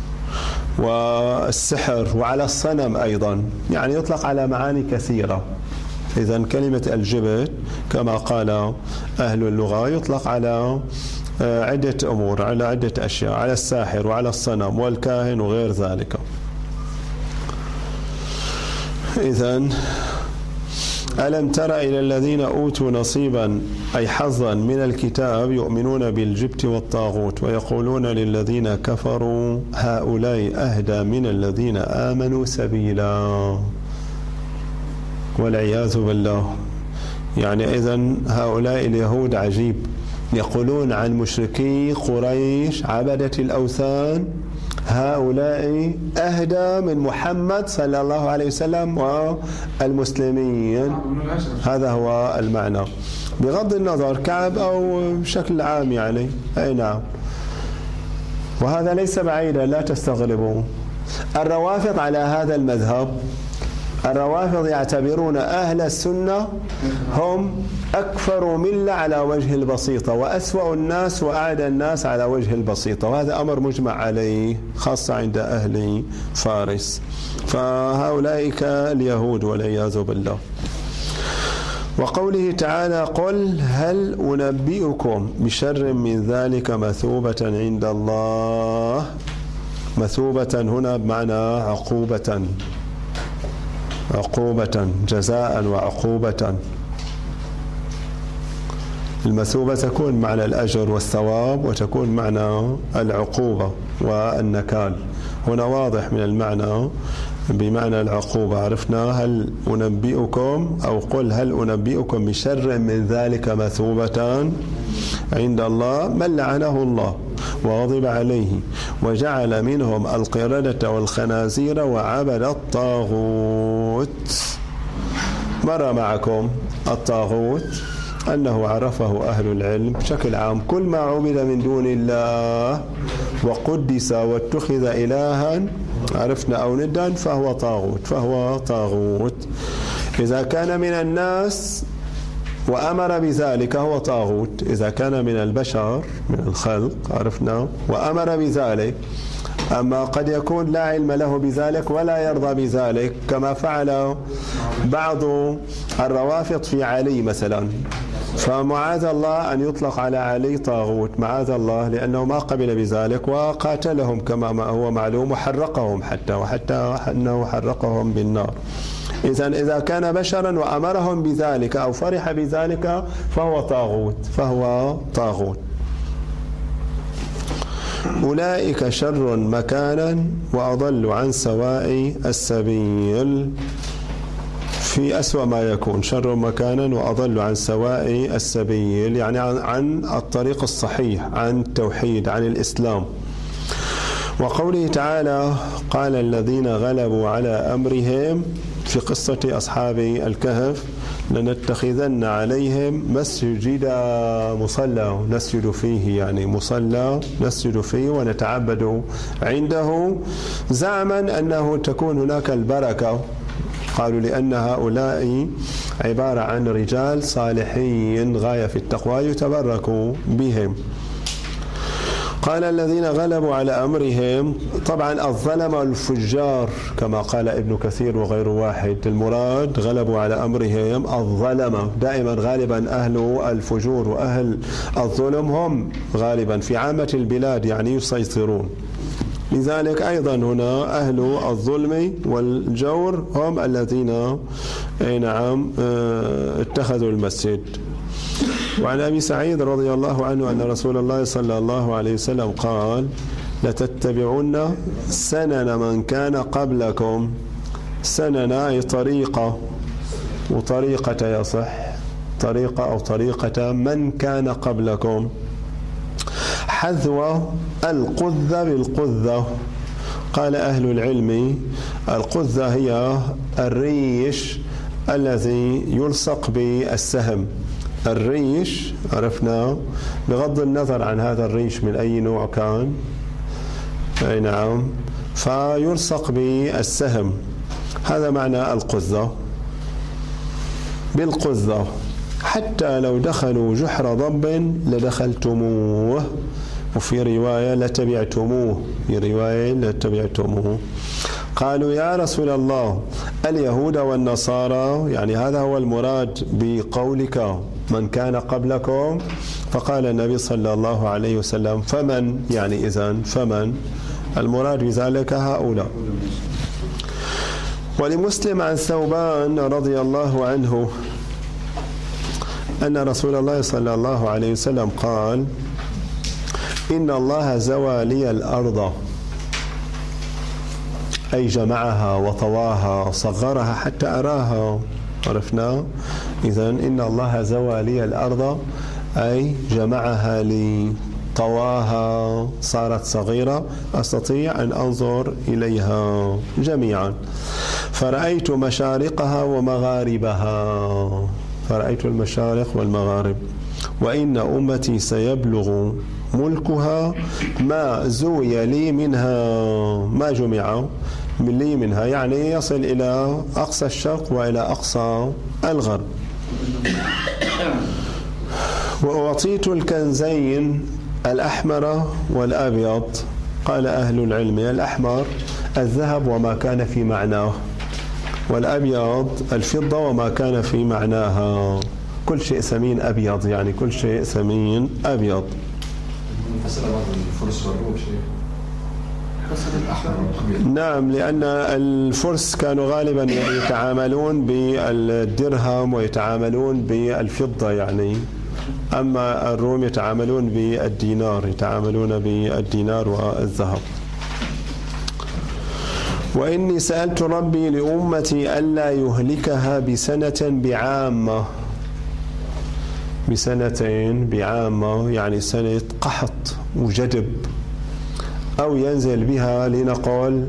والسحر وعلى الصنم أيضا، يعني يطلق على معاني كثيرة. إذن كلمة الجبت كما قال أهل اللغة يطلق على عدة أمور، على عدة أشياء، على الساحر وعلى الصنم والكاهن وغير ذلك. إذن ألم تر إلى الذين أوتوا نصيبا أي حظا من الكتاب يؤمنون بالجبت والطاغوت ويقولون للذين كفروا هؤلاء أهدى من الذين آمنوا سبيلا، والعياذ بالله. يعني إذن هؤلاء اليهود عجيب، يقولون عن مشركي قريش عبدة الأوثان هؤلاء أهدى من محمد صلى الله عليه وسلم والمسلمين. هذا هو المعنى بغض النظر كعب أو بشكل عام، يعني أي نعم. وهذا ليس بعيدا، لا تستغربوا. الروافض على هذا المذهب، الروافض يعتبرون أهل السنة هم أكفر ملة على وجه البسيطة وأسوأ الناس وأعدى الناس على وجه البسيطة، وهذا أمر مجمع عليه خاصة عند أهل فارس. فهؤلاء كاليهود والعياذ بالله. وقوله تعالى: قل هل أنبئكم بشر من ذلك مثوبة عند الله. مثوبة هنا بمعنى عقوبة، عقوبة، جزاء وعقوبة. المثوبة تكون معنى الأجر والثواب، وتكون معنى العقوبة والنكال. هنا واضح من المعنى بمعنى العقوبة. عرفنا هل أنبئكم أو قل هل أنبئكم بشر من ذلك مثوبة عند الله من لعنه الله وغضب عليه وجعل منهم القردة والخنازير وعبد الطاغوت. مر معكم الطاغوت أنه عرفه أهل العلم بشكل عام كل ما عبد من دون الله وقدس واتخذ إلها، عرفنا، أو ندا، فهو طاغوت، فهو طاغوت. إذا كان من الناس وأمر بذلك هو طاغوت، إذا كان من البشر من الخلق، عرفنا، وأمر بذلك. أما قد يكون لا علم له بذلك ولا يرضى بذلك، كما فعل بعض الروافض في علي مثلا. فمعاذ الله أن يطلق على علي طاغوت، معاذ الله، لأنه ما قبل بذلك وقاتلهم كما هو معلوم وحرقهم، حتى وحتى أنه حرقهم بالنار. إذن إذا كان بشرا وأمرهم بذلك أو فرح بذلك فهو طاغوت، فهو طاغوت. أولئك شر مكانا وأضل عن سواء السبيل. في أسوأ ما يكون، شر مكانا وأضل عن سواء السبيل، يعني عن, عن الطريق الصحيح، عن التوحيد، عن الإسلام. وقوله تعالى قال الذين غلبوا على أمرهم في قصة أصحاب الكهف لنتخذن عليهم مسجدا مصلى نسجد فيه، يعني مصلى نسجد فيه ونتعبد عنده، زعما أنه تكون هناك البركة. قالوا لأن هؤلاء عبارة عن رجال صالحين غاية في التقوى يتبرك بهم. قال الذين غلبوا على أمرهم، طبعا الظلم الفجار كما قال ابن كثير وغير واحد، المراد غلبوا على أمرهم الظلمة. دائما غالبا أهل الفجور وأهل الظلم هم غالبا في عامة البلاد يعني يسيطرون، لذلك أيضا هنا أهل الظلم والجور هم الذين نعم اتخذوا المسجد. وعن أبي سعيد رضي الله عنه أن رسول الله صلى الله عليه وسلم قال لتتبعون سنن من كان قبلكم. سنن أي طريقة، وطريقة يصح طريقة أو طريقة من كان قبلكم، حذو القذة بالقذة. قال أهل العلم القذة هي الريش الذي يلصق بالسهم. الريش عرفنا بغض النظر عن هذا الريش من أي نوع كان، أي نعم، فيلصق بالسهم، هذا معنى القذة بالقذة. حتى لو دخلوا جحر ضب لدخلتموه، وفي رواية لتبعتموه، في رواية لتبعتموه. قالوا يا رسول الله اليهود والنصارى، يعني هذا هو المراد بقولك من كان قبلكم؟ فقال النبي صلى الله عليه وسلم فمن، يعني إذن فمن المراد بذلك هؤلاء. ولمسلم عن ثوبان رضي الله عنه أن رسول الله صلى الله عليه وسلم قال إن الله زوى لي الأرض، أي جمعها وطواها صغرها حتى أراها، عرفنا؟ إذن إن الله زوى لي الأرض أي جمعها لي، طواها صارت صغيرة أستطيع أن أنظر إليها جميعا، فرأيت مشارقها ومغاربها، فرأيت المشارق والمغارب. وإن أمتي سيبلغ ملكها ما زوي لي منها، ما جمع من لي منها، يعني يصل إلى أقصى الشرق وإلى أقصى الغرب. وأعطيت الكنزين الأحمر والأبيض. قال أهل العلم الأحمر الذهب وما كان في معناه، والأبيض الفضة وما كان في معناها، كل شيء ثمين أبيض، يعني كل شيء ثمين أبيض. نعم، لأن الفرس كانوا غالبا يتعاملون بالدرهم ويتعاملون بالفضة يعني، أما الروم يتعاملون بالدينار، يتعاملون بالدينار والذهب. وإني سألت ربي لأمتي ألا يهلكها بسنة بعامة، بسنتين بعامة يعني سنة قحط وجدب، أو ينزل بها لنقول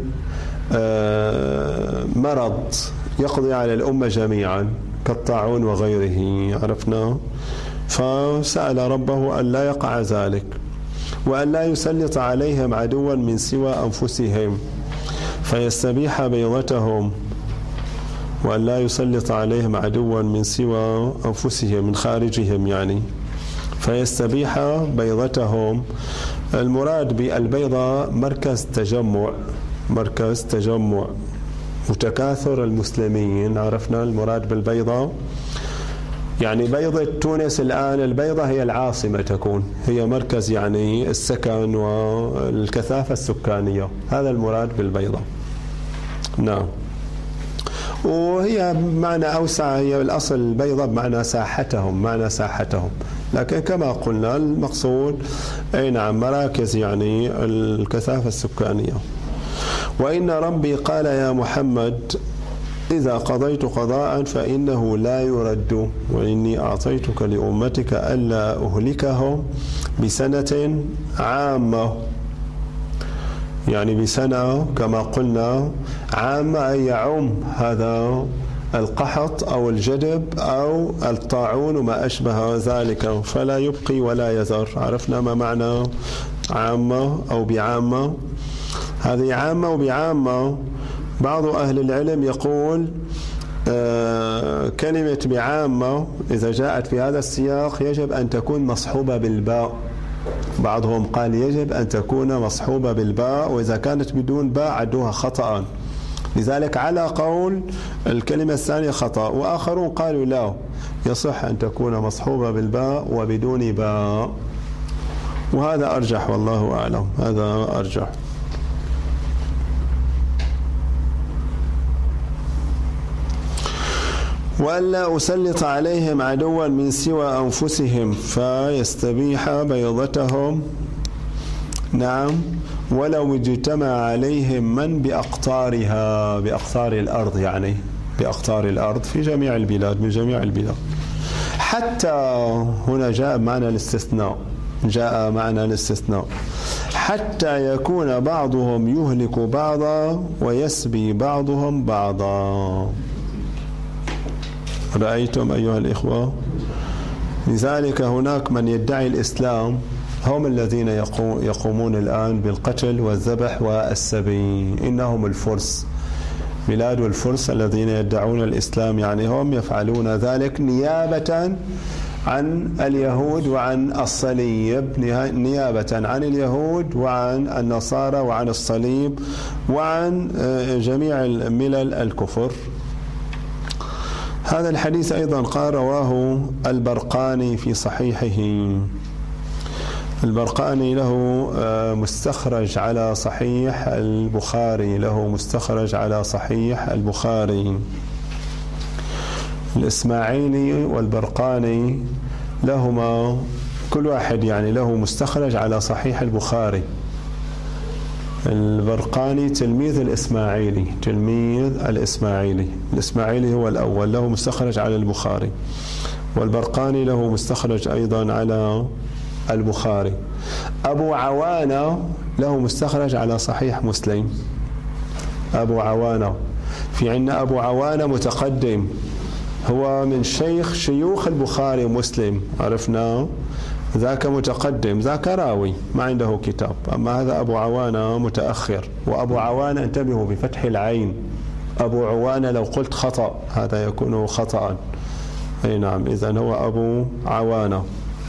مرض يقضي على الأمة جميعا كالطاعون وغيره، عرفنا؟ فسأل ربه أن لا يقع ذلك، وأن لا يسلط عليهم عدوا من سوى أنفسهم فيستبيح بيضتهم، وأن لا يسلط عليهم عدوا من سوى أنفسهم من خارجهم يعني فيستبيح بيضتهم. المراد بالبيضة مركز تجمع، مركز تجمع وتكاثر المسلمين، عرفنا المراد بالبيضة يعني بيضة تونس الآن، البيضة هي العاصمة تكون، هي مركز يعني السكن والكثافة السكانية، هذا المراد بالبيضة. نعم. وهي بمعنى أوسع، هي الأصل البيضة بمعنى ساحتهم، معنى ساحتهم، لكن كما قلنا المقصود أي نعم مراكز يعني الكثافة السكانية. وإن ربي قال يا محمد إذا قضيت قضاء فإنه لا يرد، وإني أعطيتك لأمتك ألا أهلكهم بسنة عامة، يعني بسنة كما قلنا عامة أي يعم هذا القحط أو الجدب أو الطاعون وما أشبه ذلك، فلا يبقي ولا يذر. عرفنا ما معنى عامة أو بعامة؟ هذه عامة وبعامة. بعض أهل العلم يقول آه كلمة بعامة إذا جاءت في هذا السياق يجب أن تكون مصحوبة بالباء، بعضهم قال يجب أن تكون مصحوبة بالباء، وإذا كانت بدون باء عدوها خطأ، لذلك على قول الكلمة الثانية خطأ، وآخرون قالوا لا يصح أن تكون مصحوبة بالباء وبدون باء، وهذا أرجح والله أعلم، هذا أرجح. وألا أسلط عليهم عدوا من سوى أنفسهم فيستبيح بيضتهم، نعم، ولو اجتمع عليهم من بأقطارها، بأقطار الأرض يعني بأقطار الأرض في جميع البلاد، من جميع البلاد. حتى هنا جاء معنى الاستثناء، جاء معنى الاستثناء حتى يكون بعضهم يهلك بعضا ويسبي بعضهم بعضا. رأيتم أيها الإخوة؟ لذلك هناك من يدعي الإسلام هم الذين يقومون الآن بالقتل والذبح والسبي، إنهم الفرس، بلاد الفرس الذين يدعون الإسلام، يعني هم يفعلون ذلك نيابة عن اليهود وعن الصليب، نيابة عن اليهود وعن النصارى وعن الصليب وعن جميع الملل الكفر. هذا الحديث أيضا قال رواه البرقاني في صحيحه. البرقاني له مستخرج على صحيح البخاري، له مستخرج على صحيح البخاري. الإسماعيلي والبرقاني لهما كل واحد يعني له مستخرج على صحيح البخاري. البرقاني تلميذ الإسماعيلي، تلميذ الإسماعيلي، الإسماعيلي هو الأول، له مستخرج على البخاري، والبرقاني له مستخرج أيضا على البخاري. أبو عوانة له مستخرج على صحيح مسلم. أبو عوانة، في عندنا أبو عوانة متقدم، هو من شيخ شيوخ البخاري ومسلم، عرفنا ذاك متقدم، ذاك راوي ما عنده كتاب، أما هذا أبو عوانة متأخر. وأبو عوانة انتبهوا بفتح العين، أبو عوانة لو قلت خطأ هذا يكون خطأ، أي نعم، إذن هو أبو عوانة.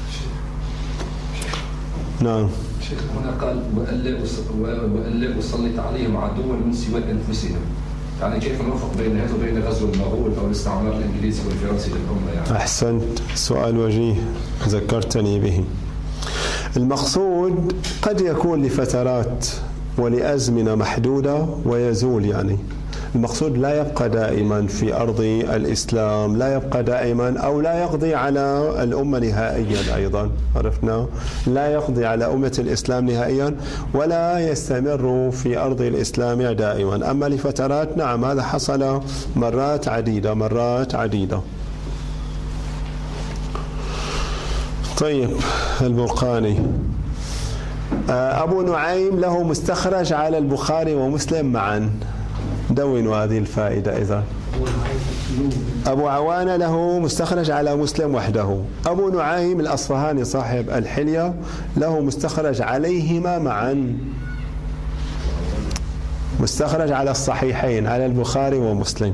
نعم. شيخ هنا قال وألا أسلط عليهم عدوا من سوى أنفسهم، يعني كيف نوفق بين هذا وبين غزو المغول أو الاستعمار الإنجليزي والفرنسي للأمة يعني؟ أحسنت، سؤال وجيه ذكرتني به. المقصود قد يكون لفترات ولأزمنة محدودة ويزول، يعني المقصود لا يبقى دائما في أرض الإسلام، لا يبقى دائما أو لا يقضي على الأمة نهائيا، أيضا عرفنا لا يقضي على أمة الإسلام نهائيا ولا يستمر في أرض الإسلام دائما، أما لفترات نعم هذا حصل مرات عديدة مرات عديدة. طيب البرقاني. أبو نعيم له مستخرج على البخاري ومسلم معا، دونوا هذه الفائدة. إذا أبو عوانة له مستخرج على مسلم وحده، أبو نعيم الأصفهاني صاحب الحلية له مستخرج عليهما معا، مستخرج على الصحيحين على البخاري ومسلم،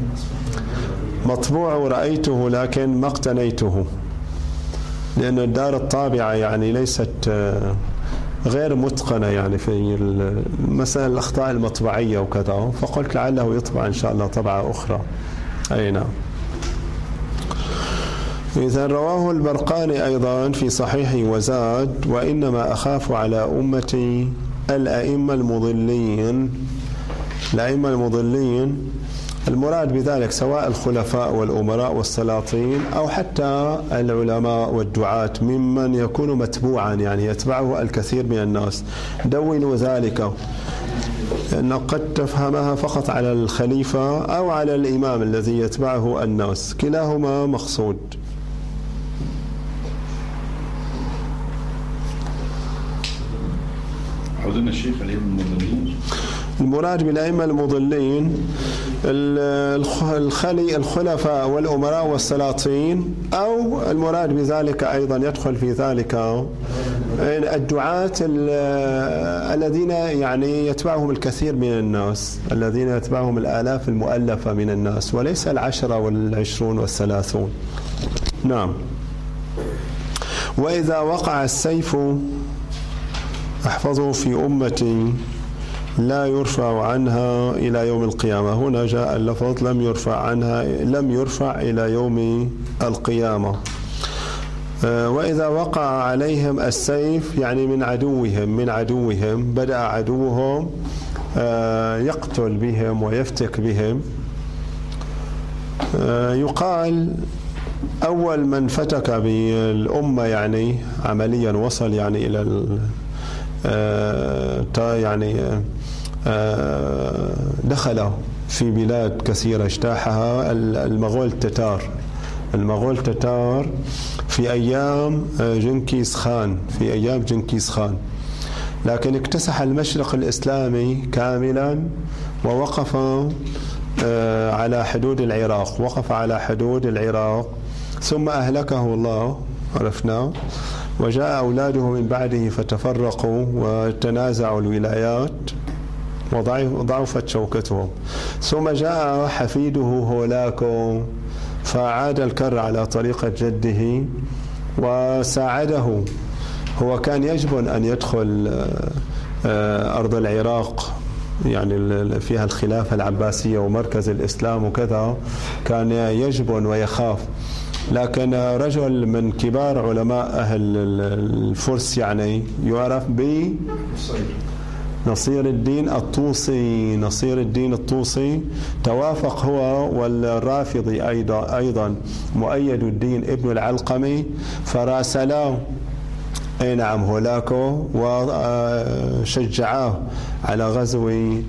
مطبوع ورأيته لكن ما اقتنيته لأن الدار الطابعة يعني ليست غير متقنة يعني في مثلا الأخطاء المطبعية وكذا، فقلت لعله يطبع إن شاء الله طبعة أخرى. أي نعم. إذا رواه البرقاني أيضا في صحيحه وزاد: وإنما أخاف على أمتي الأئمة المضلين. الأئمة المضلين المراد بذلك سواء الخلفاء والأمراء والسلاطين أو حتى العلماء والدعاة ممن يكون متبوعا، يعني يتبعه الكثير من الناس. دونوا ذلك، لأن قد تفهمها فقط على الخليفة أو على الإمام الذي يتبعه الناس، كلاهما مقصود. حضرنا الشيخ الأئمة المضلين، المراد بالأئمة المضلين الخلي الخلفاء والأمراء والسلاطين، أو المراد بذلك أيضا يدخل في ذلك الدعاة الذين يعني يتبعهم الكثير من الناس، الذين يتبعهم الآلاف المؤلفة من الناس، وليس العشرة والعشرون والثلاثون. نعم. وإذا وقع السيف احفظوا في أمتي لا يرفع عنها إلى يوم القيامة. هنا جاء اللفظ لم يرفع عنها، لم يرفع إلى يوم القيامة. وإذا وقع عليهم السيف يعني من عدوهم من عدوهم بدأ عدوهم يقتل بهم ويفتك بهم. يقال أول من فتك بالأمة يعني عمليا وصل يعني إلى يعني دخل في بلاد كثيرة اجتاحها المغول التتار. المغول التتار في أيام جنكيز خان في أيام جنكيز خان لكن اكتسح المشرق الإسلامي كاملا ووقف على حدود العراق وقف على حدود العراق ثم أهلكه الله عرفنا، وجاء أولاده من بعده فتفرقوا وتنازعوا الولايات وضعفت شوكتهم، ثم جاء حفيده هولاكو فعاد الكر على طريقة جده وساعده. هو كان يجب أن يدخل أرض العراق يعني فيها الخلافة العباسية ومركز الإسلام وكذا، كان يجب ويخاف، لكن رجل من كبار علماء أهل الفرس يعني يعرف ب نصير الدين الطوسي. نصير الدين الطوسي توافق هو والرافضي أيضا أيضا مؤيد الدين ابن العلقمي فراسلا أي نعم هولاكو وشجعاه على غزو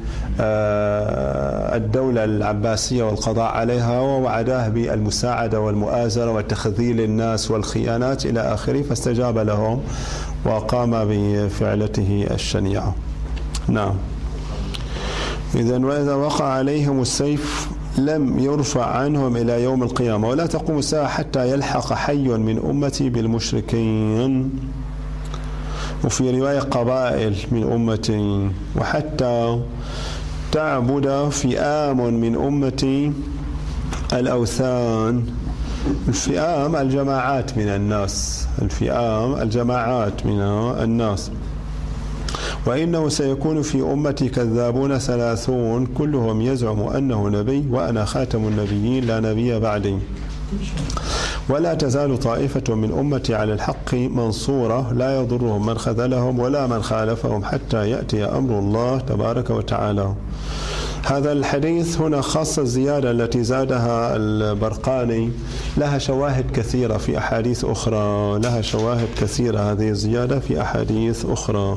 الدولة العباسية والقضاء عليها، ووعداه بالمساعدة والمؤازرة وتخذيل الناس والخيانات إلى آخره، فاستجاب لهم وقام بفعلته الشنيعة. نعم. إذن وإذا وقع عليهم السيف لم يرفع عنهم إلى يوم القيامة، ولا تقوم الساعة حتى يلحق حي من أمتي بالمشركين. وفي رواية قبائل من أمتي، وحتى تعبد فئام من أمتي الأوثان. الفئام الجماعات من الناس، الفئام الجماعات من الناس. وإنه سيكون في أمتي كذابون ثلاثون كلهم يزعم أنه نبي وأنا خاتم النبيين لا نبي بعدي. ولا تزال طائفة من أمتي على الحق منصورة لا يضرهم من خذلهم ولا من خالفهم حتى يأتي أمر الله تبارك وتعالى. هذا الحديث هنا خاصة الزيادة التي زادها البرقاني لها شواهد كثيرة في أحاديث أخرى، لها شواهد كثيرة هذه الزيادة في أحاديث أخرى.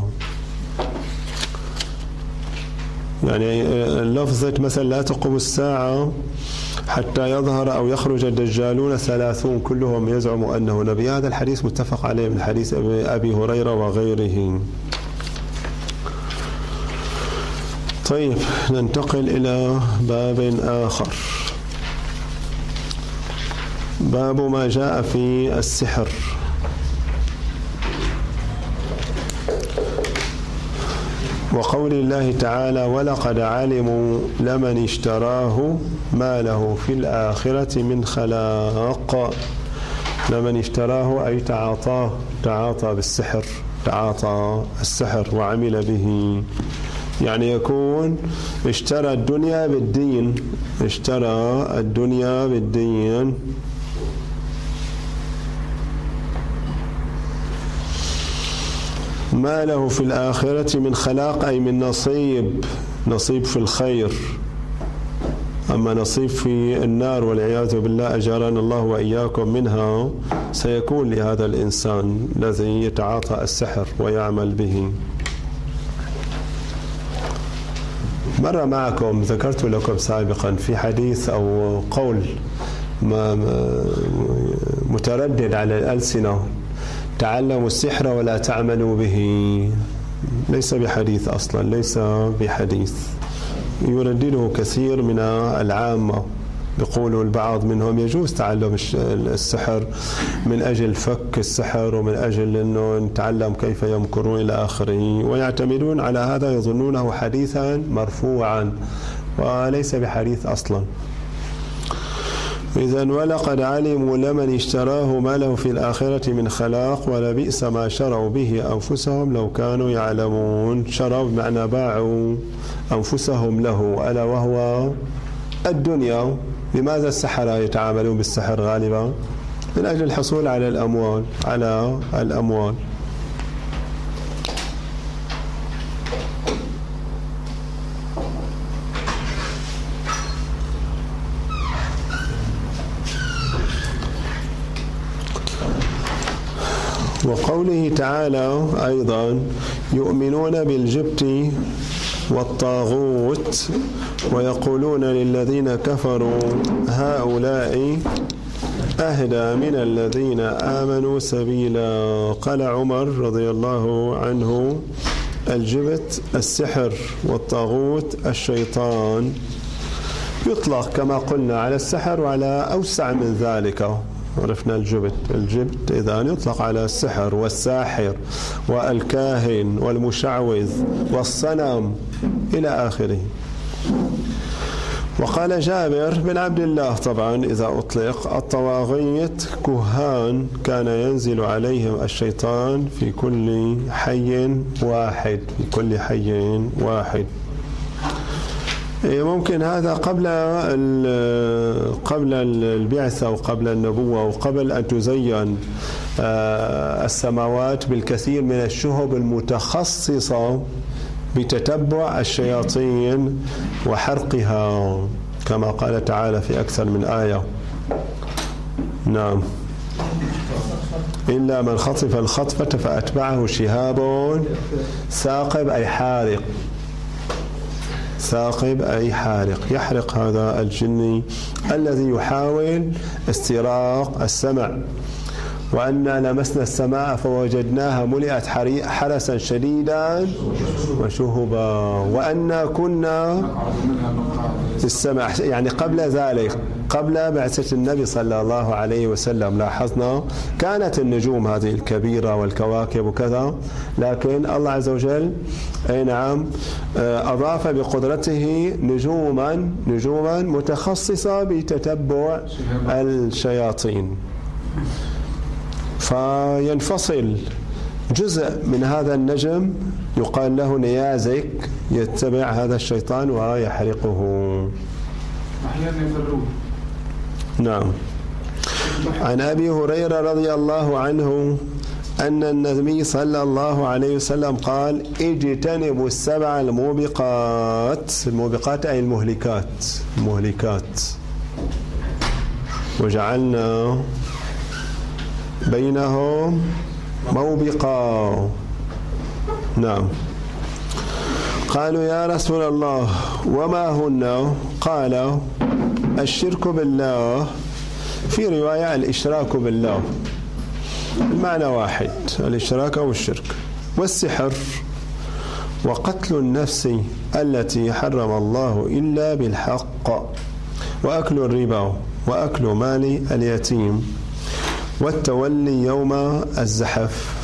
يعني لفظة مثلا لا تقوم الساعة حتى يظهر أو يخرج الدجالون ثلاثون كلهم يزعم أنه نبي، هذا الحديث متفق عليه من حديث أبي هريرة وغيره. طيب ننتقل إلى باب آخر، باب ما جاء في السحر. وقول الله تعالى ولقد علموا لمن اشتراه ما له في الآخرة من خلاق. لمن اشتراه أي تعاطاه، تعاطى بالسحر، تعاطى السحر وعمل به، يعني يكون اشترى الدنيا بالدين، اشترى الدنيا بالدين. ما له في الآخرة من خلاق أي من نصيب، نصيب في الخير. أما نصيب في النار والعياذ بالله أجارنا الله وإياكم منها سيكون لهذا الإنسان الذي يتعاطى السحر ويعمل به. مرة معكم ذكرت لكم سابقا في حديث أو قول متردد على الألسنة: تعلموا السحر ولا تعملوا به. ليس بحديث أصلا، ليس بحديث، يردده كثير من العامة. يقول البعض منهم يجوز تعلم السحر من أجل فك السحر ومن أجل أنه نتعلم كيف يمكرون إلى آخره، ويعتمدون على هذا، يظنونه حديثا مرفوعا وليس بحديث أصلا. إذن ولقد علموا لمن اشتراه ما له في الآخرة من خلاق ولبئس ما شروا به أنفسهم لو كانوا يعلمون. شروا بمعنى باعوا أنفسهم له، ألا وهو الدنيا. لماذا السحرة يتعاملون بالسحر غالبا؟ من أجل الحصول على الأموال، على الأموال. وقوله تعالى أيضا: يؤمنون بالجبت والطاغوت ويقولون للذين كفروا هؤلاء أهدى من الذين آمنوا سبيلا. قال عمر رضي الله عنه: الجبت السحر والطاغوت الشيطان. يطلق كما قلنا على السحر وعلى أوسع من ذلك. عرفنا الجبت، الجبت إذا يطلق على السحر والساحر والكاهن والمشعوذ والصنم إلى آخره. وقال جابر بن عبد الله طبعا إذا أطلق: الطواغيت كهان كان ينزل عليهم الشيطان في كل حي واحد، في كل حي واحد. ممكن هذا قبل قبل البعثة وقبل النبوة وقبل أن تزين السماوات بالكثير من الشهب المتخصصة بتتبع الشياطين وحرقها، كما قال تعالى في أكثر من آية. نعم: إلا من خطف الخطفة فأتبعه شهاب ثاقب أي حارق. ثاقب أي حارق، يحرق هذا الجني الذي يحاول استراق السمع. وأنا لمسنا السماء فوجدناها ملئت حرسا شديدا وشهبا وأنا كنا في السماء. يعني قبل ذلك، قبل بعثة النبي صلى الله عليه وسلم، لاحظنا كانت النجوم هذه الكبيرة والكواكب وكذا، لكن الله عز وجل أي نعم أضاف بقدرته نجوما نجوما متخصصة بتتبع الشياطين. فينفصل جزء من هذا النجم يقال له نيازك يتبع هذا الشيطان ويحرقه. أحيانا يفرون. نعم. عن أبي هريرة رضي الله عنه أن النبي صلى الله عليه وسلم قال: اجتنبوا السبع الموبقات. الموبقات أي المهلكات، المهلكات. وجعلنا بينهم موبقا. نعم. قالوا: يا رسول الله وما هن؟ قال: الشرك بالله، في رواية الإشراك بالله، المعنى واحد، الإشراك أو الشرك، والسحر، وقتل النفس التي حرم الله إلا بالحق، وأكل الربا، وأكل مال اليتيم، والتولي يوم الزحف.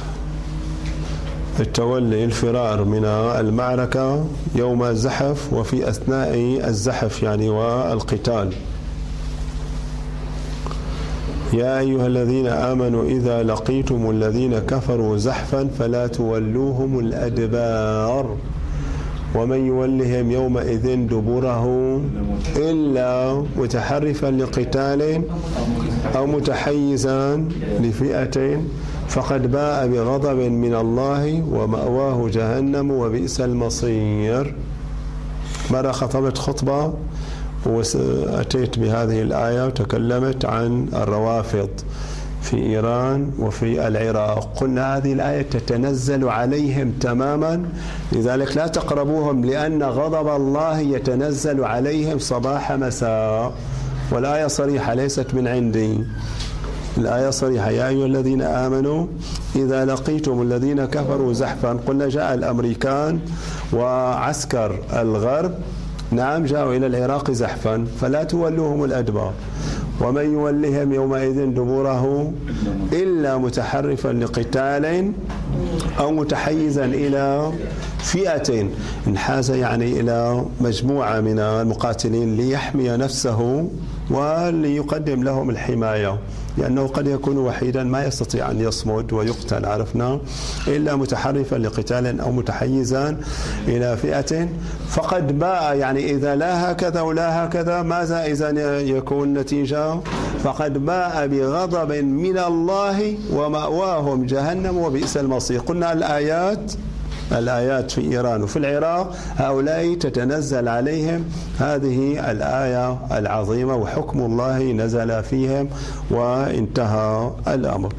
التولي الفرار من المعركة يوم الزحف وفي أثناء الزحف يعني والقتال. يا أيها الذين آمنوا إذا لقيتم الذين كفروا زحفا فلا تولوهم الأدبار ومن يولهم يومئذ دبره إلا متحرفا لقتال أو متحيزا لفئة فقد باء بغضب من الله ومأواه جهنم وبئس المصير. مرة خطبت خطبة وأتيت بهذه الآية وتكلمت عن الروافض في إيران وفي العراق. قلنا هذه الآية تتنزل عليهم تماما، لذلك لا تقربوهم، لأن غضب الله يتنزل عليهم صباح مساء. والآية صريحة ليست من عندي، الآية صريحة: يا أيها الذين آمنوا إذا لقيتم الذين كفروا زحفا. قلنا جاء الأمريكان وعسكر الغرب، نعم، جاءوا إلى العراق زحفا، فلا تولوهم الأدبار، ومن يولهم يومئذ دبره إلا متحرفا لقتال أو متحيزا إلى فئة انحاز يعني إلى مجموعة من المقاتلين ليحمي نفسه وليقدم لهم الحماية، لأنه قد يكون وحيدا ما يستطيع أن يصمد ويقتل، عرفنا، إلا متحرفا لقتال أو متحيزا إلى فئة فقد باء. يعني إذا لا هكذا ولا هكذا ماذا إذا يكون نتيجة؟ فقد باء بغضب من الله ومأواهم جهنم وبئس المصير. قلنا الآيات الآيات في إيران وفي العراق هؤلاء تتنزل عليهم هذه الآية العظيمة، وحكم الله نزل فيهم وانتهى الأمر.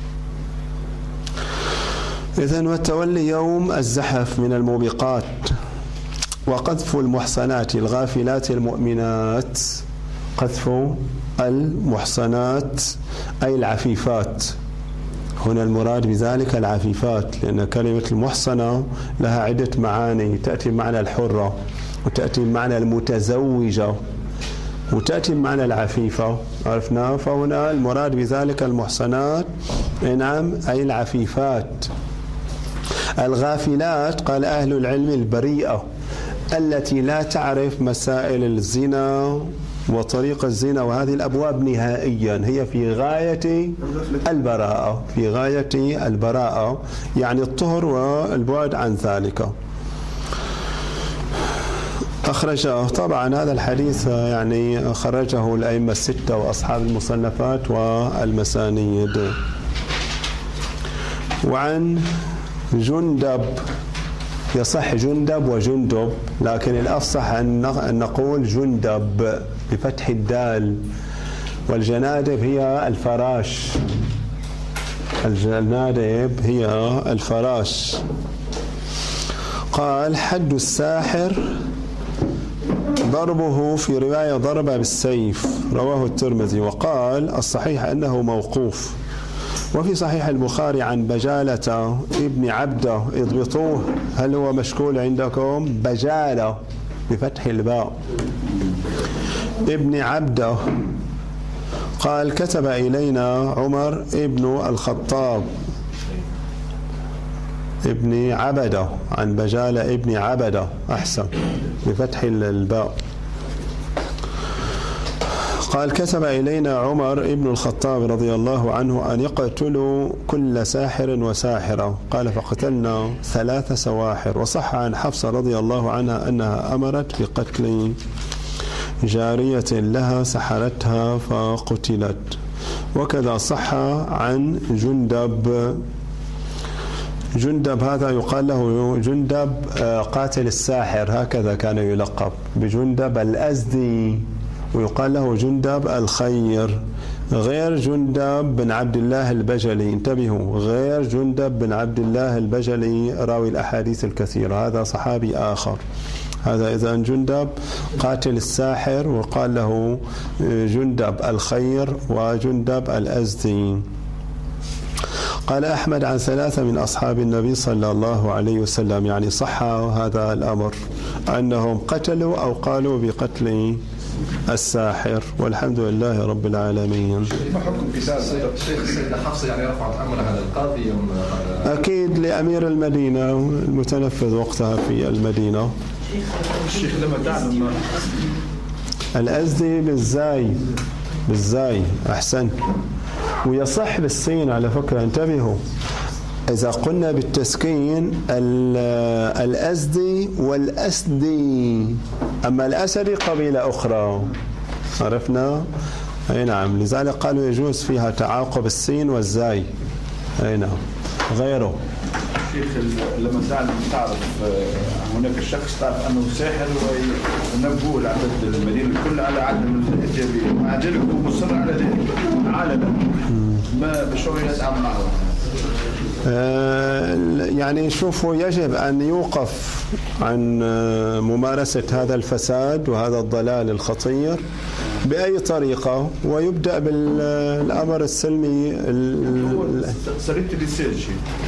إذن والتولي يوم الزحف من الموبقات، وقذف المحصنات الغافلات المؤمنات. قذف المحصنات أي العفيفات، هنا المراد بذلك العفيفات، لأن كلمة المحصنة لها عدة معاني، تأتي بمعنى الحرة، وتأتي بمعنى المتزوجة، وتأتي بمعنى العفيفة، عرفنا. فهنا المراد بذلك المحصنات، نعم، أي العفيفات. الغافلات قال أهل العلم البريئة التي لا تعرف مسائل الزنا وطريق الزنا وهذه الأبواب نهائيا، هي في غاية البراءة، في غاية البراءة، يعني الطهر والبعد عن ذلك. أخرجه طبعا هذا الحديث يعني خرجه الأئمة الستة وأصحاب المصنفات والمسانيد. وعن جندب، يصح جندب وجندب، لكن الأفصح أن نقول جندب بفتح الدال، والجنادب هي الفراش، الجنادب هي الفراش. قال: حد الساحر ضربه، في رواية ضرب بالسيف، رواه الترمذي، وقال الصحيح أنه موقوف. وفي صحيح البخاري عن بجالة ابن عبده، اضبطوه، هل هو مشكول عندكم؟ بجالة بفتح الباء ابن عبده، قال: كتب إلينا عمر ابن الخطاب ابن عبده، عن بجالة ابن عبده أحسن بفتح الباء. قال: كتب إلينا عمر ابن الخطاب رضي الله عنه أن يقتلوا كل ساحر وساحرة. قال: فقتلنا ثلاث سواحر. وصح عن حفصة رضي الله عنها أنها أمرت بقتل جارية لها سحرتها فقتلت. وكذا صح عن جندب، جندب هذا يقال له جندب قاتل الساحر، هكذا كان يلقب بجندب الأزدي، ويقال له جندب الخير، غير جندب بن عبد الله البجلي، انتبهوا، غير جندب بن عبد الله البجلي راوي الأحاديث الكثيرة، هذا صحابي آخر. هذا إذن جندب قاتل الساحر، وقال له جندب الخير وجندب الأزدي. قال أحمد عن ثلاثة من أصحاب النبي صلى الله عليه وسلم، يعني صح هذا الأمر أنهم قتلوا أو قالوا بقتل الساحر، والحمد لله رب العالمين. ما حكم قصاص الشيخ السيدة حفصة يعني رفعت أمرها للقاضي؟ أكيد لأمير المدينة المتنفذ وقتها في المدينة. الشيخ لما تعلم الأزدي بالزاي، بالزاي أحسن، ويصح بالسين على فكرة، انتبهوا، إذا قلنا بالتسكين الأزدي والأسدي، أما الأسدي قبيلة أخرى، عرفنا؟ أي نعم، لذلك قالوا يجوز فيها تعاقب السين والزاي، أي نعم. غيره شيخ لما تعلم تعرف هناك الشخص تعرف أنه ساحر ونبول عدد المدينة الكل على عدم الإيجابية، مع ذلك هو مصر على ذلك علنا ما بشوي يتعامل معه. يعني شوفوا يجب أن يوقف عن ممارسة هذا الفساد وهذا الضلال الخطير بأي طريقة، ويبدأ بالأمر السلمي. صريت ريسيرش.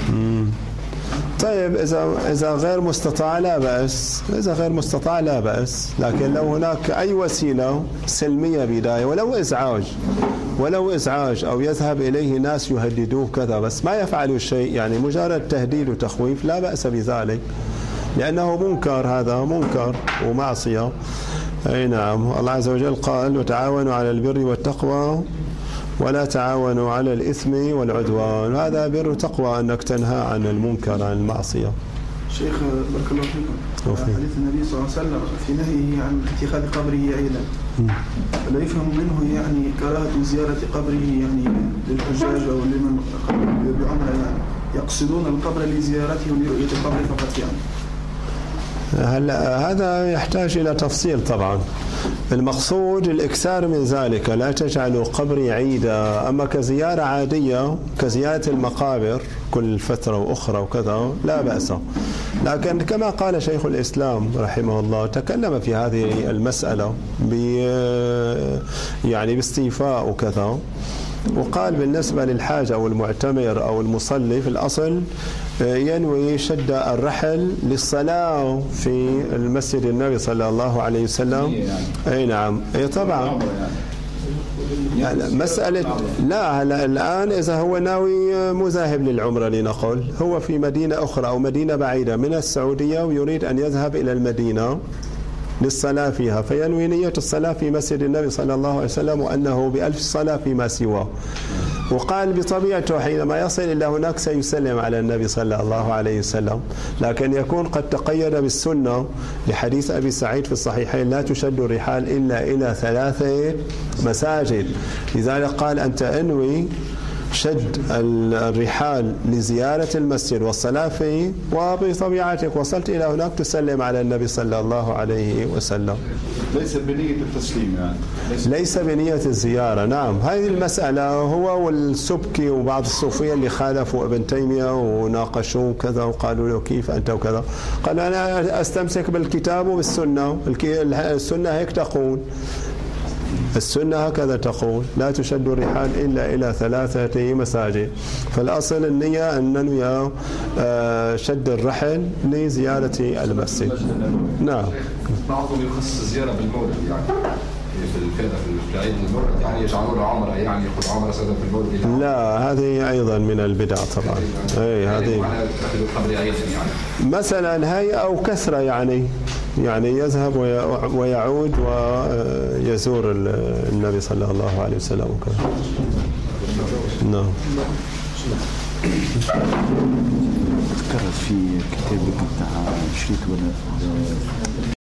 طيب إذا إذا غير مستطاع لا بأس، إذا غير مستطاع لا بأس، لكن لو هناك أي وسيلة سلمية بداية ولو إزعاج ولو إزعاج أو يذهب إليه ناس يهددوه كذا، بس ما يفعلوا شيء، يعني مجرد تهديد وتخويف، لا بأس بذلك، لأنه منكر، هذا منكر ومعصية. أي نعم. الله عز وجل قال: وتعاونوا على البر والتقوى ولا تعاونوا على الإثم والعدوان. وهذا بر وتقوى، أنك تنهى عن المنكر، عن المعصية. شيخ بارك الله فيكم، حديث النبي صلى الله عليه وسلم في نهيه عن اتخاذ قبره عيدا، لا يفهم منه يعني كراهة زيارة قبره يعني للحجاج أو لمن بعمرة، يعني يقصدون القبر لزيارته ولرؤية القبر فقط يعني. هلا هذا يحتاج إلى تفصيل طبعا. المقصود الإكثار من ذلك، لا تجعلوا قبري عيدا. أما كزيارة عادية كزيارة المقابر كل فترة وأخرى وكذا لا بأس. لكن كما قال شيخ الإسلام رحمه الله، تكلم في هذه المسألة ب يعني باستيفاء وكذا، وقال بالنسبة للحاج أو المعتمر أو المصلي في الأصل ينوي شد الرحل للصلاة في المسجد النبي صلى الله عليه وسلم. أي نعم. أي طبعا. يعني مسألة لا هلا الآن إذا هو ناوي مذاهب للعمرة لنقل، هو في مدينة أخرى أو مدينة بعيدة من السعودية ويريد أن يذهب إلى المدينة للصلاة فيها، فينوي نية الصلاة في مسجد النبي صلى الله عليه وسلم وأنه بألف صلاة فيما سواه. وقال بطبيعته حينما يصل إلى هناك سيسلم على النبي صلى الله عليه وسلم، لكن يكون قد تقيد بالسنة لحديث أبي سعيد في الصحيحين: لا تشد الرحال إلا إلى ثلاثة مساجد. لذلك قال: أنت انوي شد الرحال لزيارة المسجد والصلاة فيه، وبطبيعتك وصلت إلى هناك تسلم على النبي صلى الله عليه وسلم. ليس بنية التسليم يعني. ليس, ليس بنية الزيارة. نعم. هذه المسألة هو والسبكي وبعض الصوفية اللي خالفوا ابن تيمية وناقشوه كذا وقالوا له كيف أنت وكذا، قال أنا أستمسك بالكتاب وبالسنة. السنة هيك تقول، السنة هكذا تقول: لا تشد الرحال إلا إلى ثلاثة مساجد. فالأصل النية أن ننوي شد الرحل لزيارة المسجد. نعم. بعضهم يخصص الزيارة بالمولد، يعني في كذا في عيد المولد يعني يجعلون عمرة، يعني يقول عمرة سنة في المولد. لا، هذه أيضا من البدع طبعا. أي هذه مثلا هي أو كثرة، يعني يعني يذهب ويعود ويزور النبي صلى الله عليه وسلم وكذا. نعم. ذكرت في كتابك بتاع شريط ولا